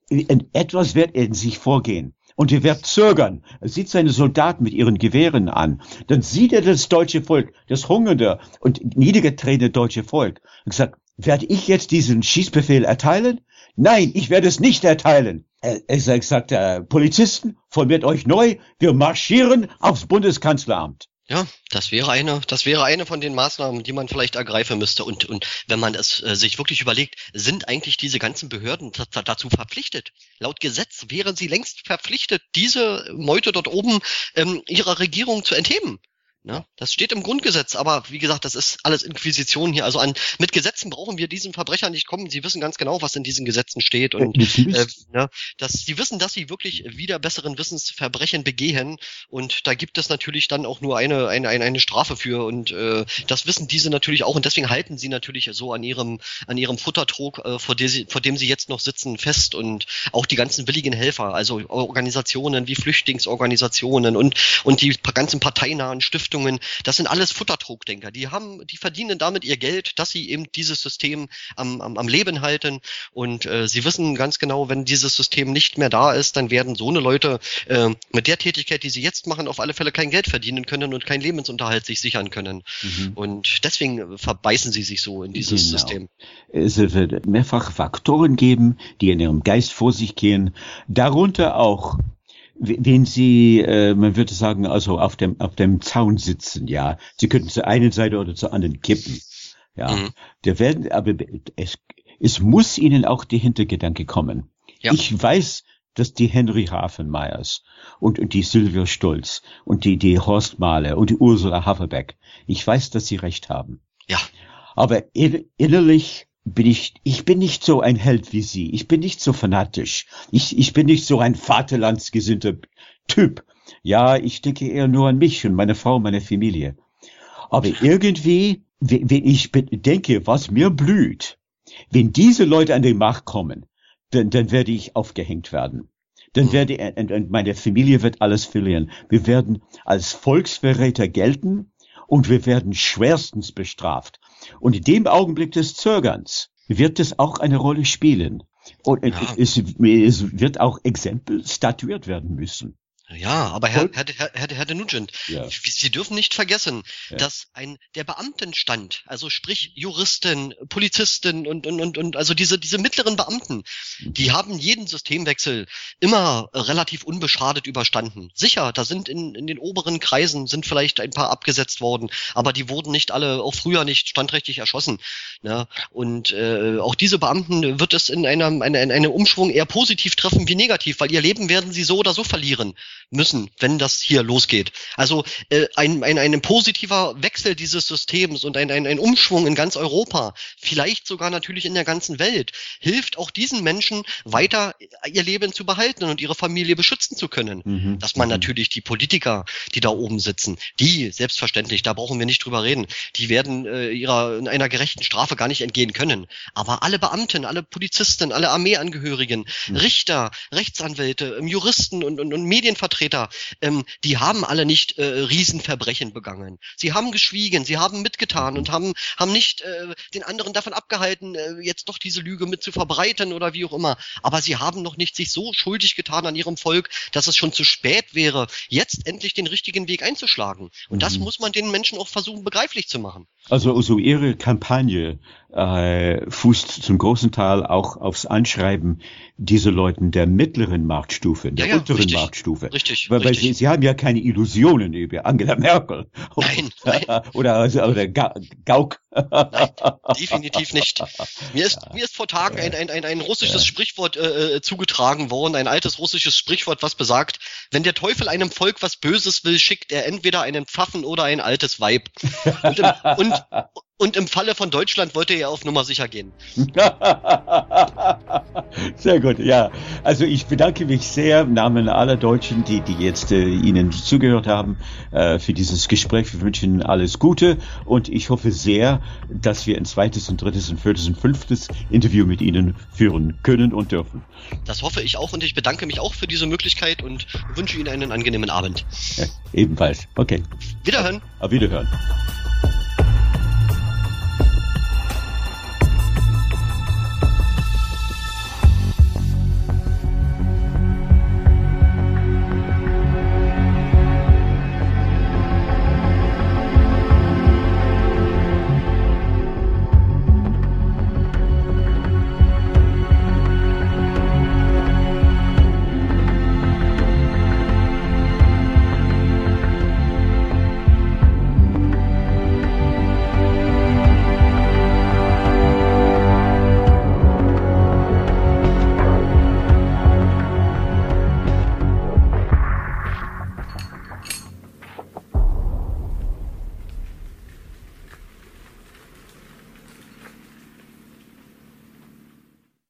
Etwas wird in sich vorgehen. Und er wird zögern. Er sieht seine Soldaten mit ihren Gewehren an. Dann sieht er das deutsche Volk, das hungernde und niedergetretene deutsche Volk. Und sagt, werde ich jetzt diesen Schießbefehl erteilen? Nein, ich werde es nicht erteilen. Er sagt, Polizisten, formiert euch neu, wir marschieren aufs Bundeskanzleramt. Ja, das wäre eine von den Maßnahmen, die man vielleicht ergreifen müsste. Und wenn man es sich wirklich überlegt, sind eigentlich diese ganzen Behörden dazu verpflichtet? Laut Gesetz wären sie längst verpflichtet, diese Meute dort oben ihrer Regierung zu entheben. Ne? Das steht im Grundgesetz, aber wie gesagt, das ist alles Inquisition hier. Also mit Gesetzen brauchen wir diesen Verbrechern nicht kommen. Sie wissen ganz genau, was in diesen Gesetzen steht und sie wissen, dass sie wirklich wieder besseren Wissens Verbrechen begehen und da gibt es natürlich dann auch nur eine Strafe für und das wissen diese natürlich auch und deswegen halten sie natürlich so an ihrem Futtertrog, vor dem sie jetzt noch sitzen, fest und auch die ganzen willigen Helfer, also Organisationen wie Flüchtlingsorganisationen und die ganzen parteinahen Stiftungen. Das sind alles Futtertrogdenker. Die verdienen damit ihr Geld, dass sie eben dieses System am Leben halten. Und sie wissen ganz genau, wenn dieses System nicht mehr da ist, dann werden so eine Leute mit der Tätigkeit, die sie jetzt machen, auf alle Fälle kein Geld verdienen können und keinen Lebensunterhalt sich sichern können. Und deswegen verbeißen sie sich so in dieses System. Es wird mehrfach Faktoren geben, die in ihrem Geist vor sich gehen. Darunter auch wenn Sie, man würde sagen, also auf dem Zaun sitzen, ja, Sie könnten zur einen Seite oder zur anderen kippen, ja. Aber es muss Ihnen auch der Hintergedanke kommen. Ja. Ich weiß, dass die Henry Hafenmeyers und die Sylvia Stolz und die Horst Mahler und die Ursula Haferbeck, ich weiß, dass sie recht haben. Ja. Aber innerlich ich bin nicht so ein Held wie Sie. Ich bin nicht so fanatisch. Ich bin nicht so ein vaterlandsgesinnter Typ. Ja, ich denke eher nur an mich und meine Frau, meine Familie. Aber irgendwie, wenn ich denke, was mir blüht, wenn diese Leute an die Macht kommen, dann werde ich aufgehängt werden. Dann und meine Familie wird alles verlieren. Wir werden als Volksverräter gelten und wir werden schwerstens bestraft. Und in dem Augenblick des Zögerns wird es auch eine Rolle spielen. Und es wird auch Exempel statuiert werden müssen. Ja, aber Herr de Nugent, Sie dürfen nicht vergessen, dass der Beamtenstand, also sprich Juristen, Polizisten und also diese mittleren Beamten, die haben jeden Systemwechsel immer relativ unbeschadet überstanden. Sicher, da sind in den oberen Kreisen sind vielleicht ein paar abgesetzt worden, aber die wurden nicht alle, auch früher nicht standrechtlich erschossen. Ne? Und auch diese Beamten wird es in einem Umschwung eher positiv treffen wie negativ, weil ihr Leben werden sie so oder so verlieren müssen, wenn das hier losgeht. Also ein positiver Wechsel dieses Systems und ein Umschwung in ganz Europa, vielleicht sogar natürlich in der ganzen Welt, hilft auch diesen Menschen weiter ihr Leben zu behalten und ihre Familie beschützen zu können. Dass man natürlich die Politiker, die da oben sitzen, die selbstverständlich, da brauchen wir nicht drüber reden, die werden einer gerechten Strafe gar nicht entgehen können. Aber alle Beamten, alle Polizisten, alle Armeeangehörigen, Richter, Rechtsanwälte, Juristen und Stellvertreter, die haben alle nicht Riesenverbrechen begangen. Sie haben geschwiegen, sie haben mitgetan und haben nicht den anderen davon abgehalten, jetzt doch diese Lüge mit zu verbreiten oder wie auch immer. Aber sie haben noch nicht sich so schuldig getan an ihrem Volk, dass es schon zu spät wäre, jetzt endlich den richtigen Weg einzuschlagen. Und das muss man den Menschen auch versuchen, begreiflich zu machen. Also ihre Kampagne fußt zum großen Teil auch aufs Anschreiben dieser Leuten der mittleren Marktstufe, der unteren richtig, Marktstufe. Richtig. Weil sie haben ja keine Illusionen über Angela Merkel. Nein. oder Gauck. Nein, definitiv nicht. Mir ist vor Tagen ein russisches Sprichwort zugetragen worden, ein altes russisches Sprichwort, was besagt, wenn der Teufel einem Volk was Böses will, schickt er entweder einen Pfaffen oder ein altes Weib. Und im Falle von Deutschland wollte er auf Nummer sicher gehen. Sehr gut, ja. Also ich bedanke mich sehr im Namen aller Deutschen, die jetzt Ihnen zugehört haben, für dieses Gespräch. Wir wünschen Ihnen alles Gute und ich hoffe sehr, dass wir ein zweites und drittes und viertes und fünftes Interview mit Ihnen führen können und dürfen. Das hoffe ich auch und ich bedanke mich auch für diese Möglichkeit und wünsche Ihnen einen angenehmen Abend. Ja, ebenfalls. Okay. Wiederhören. Auf Wiederhören.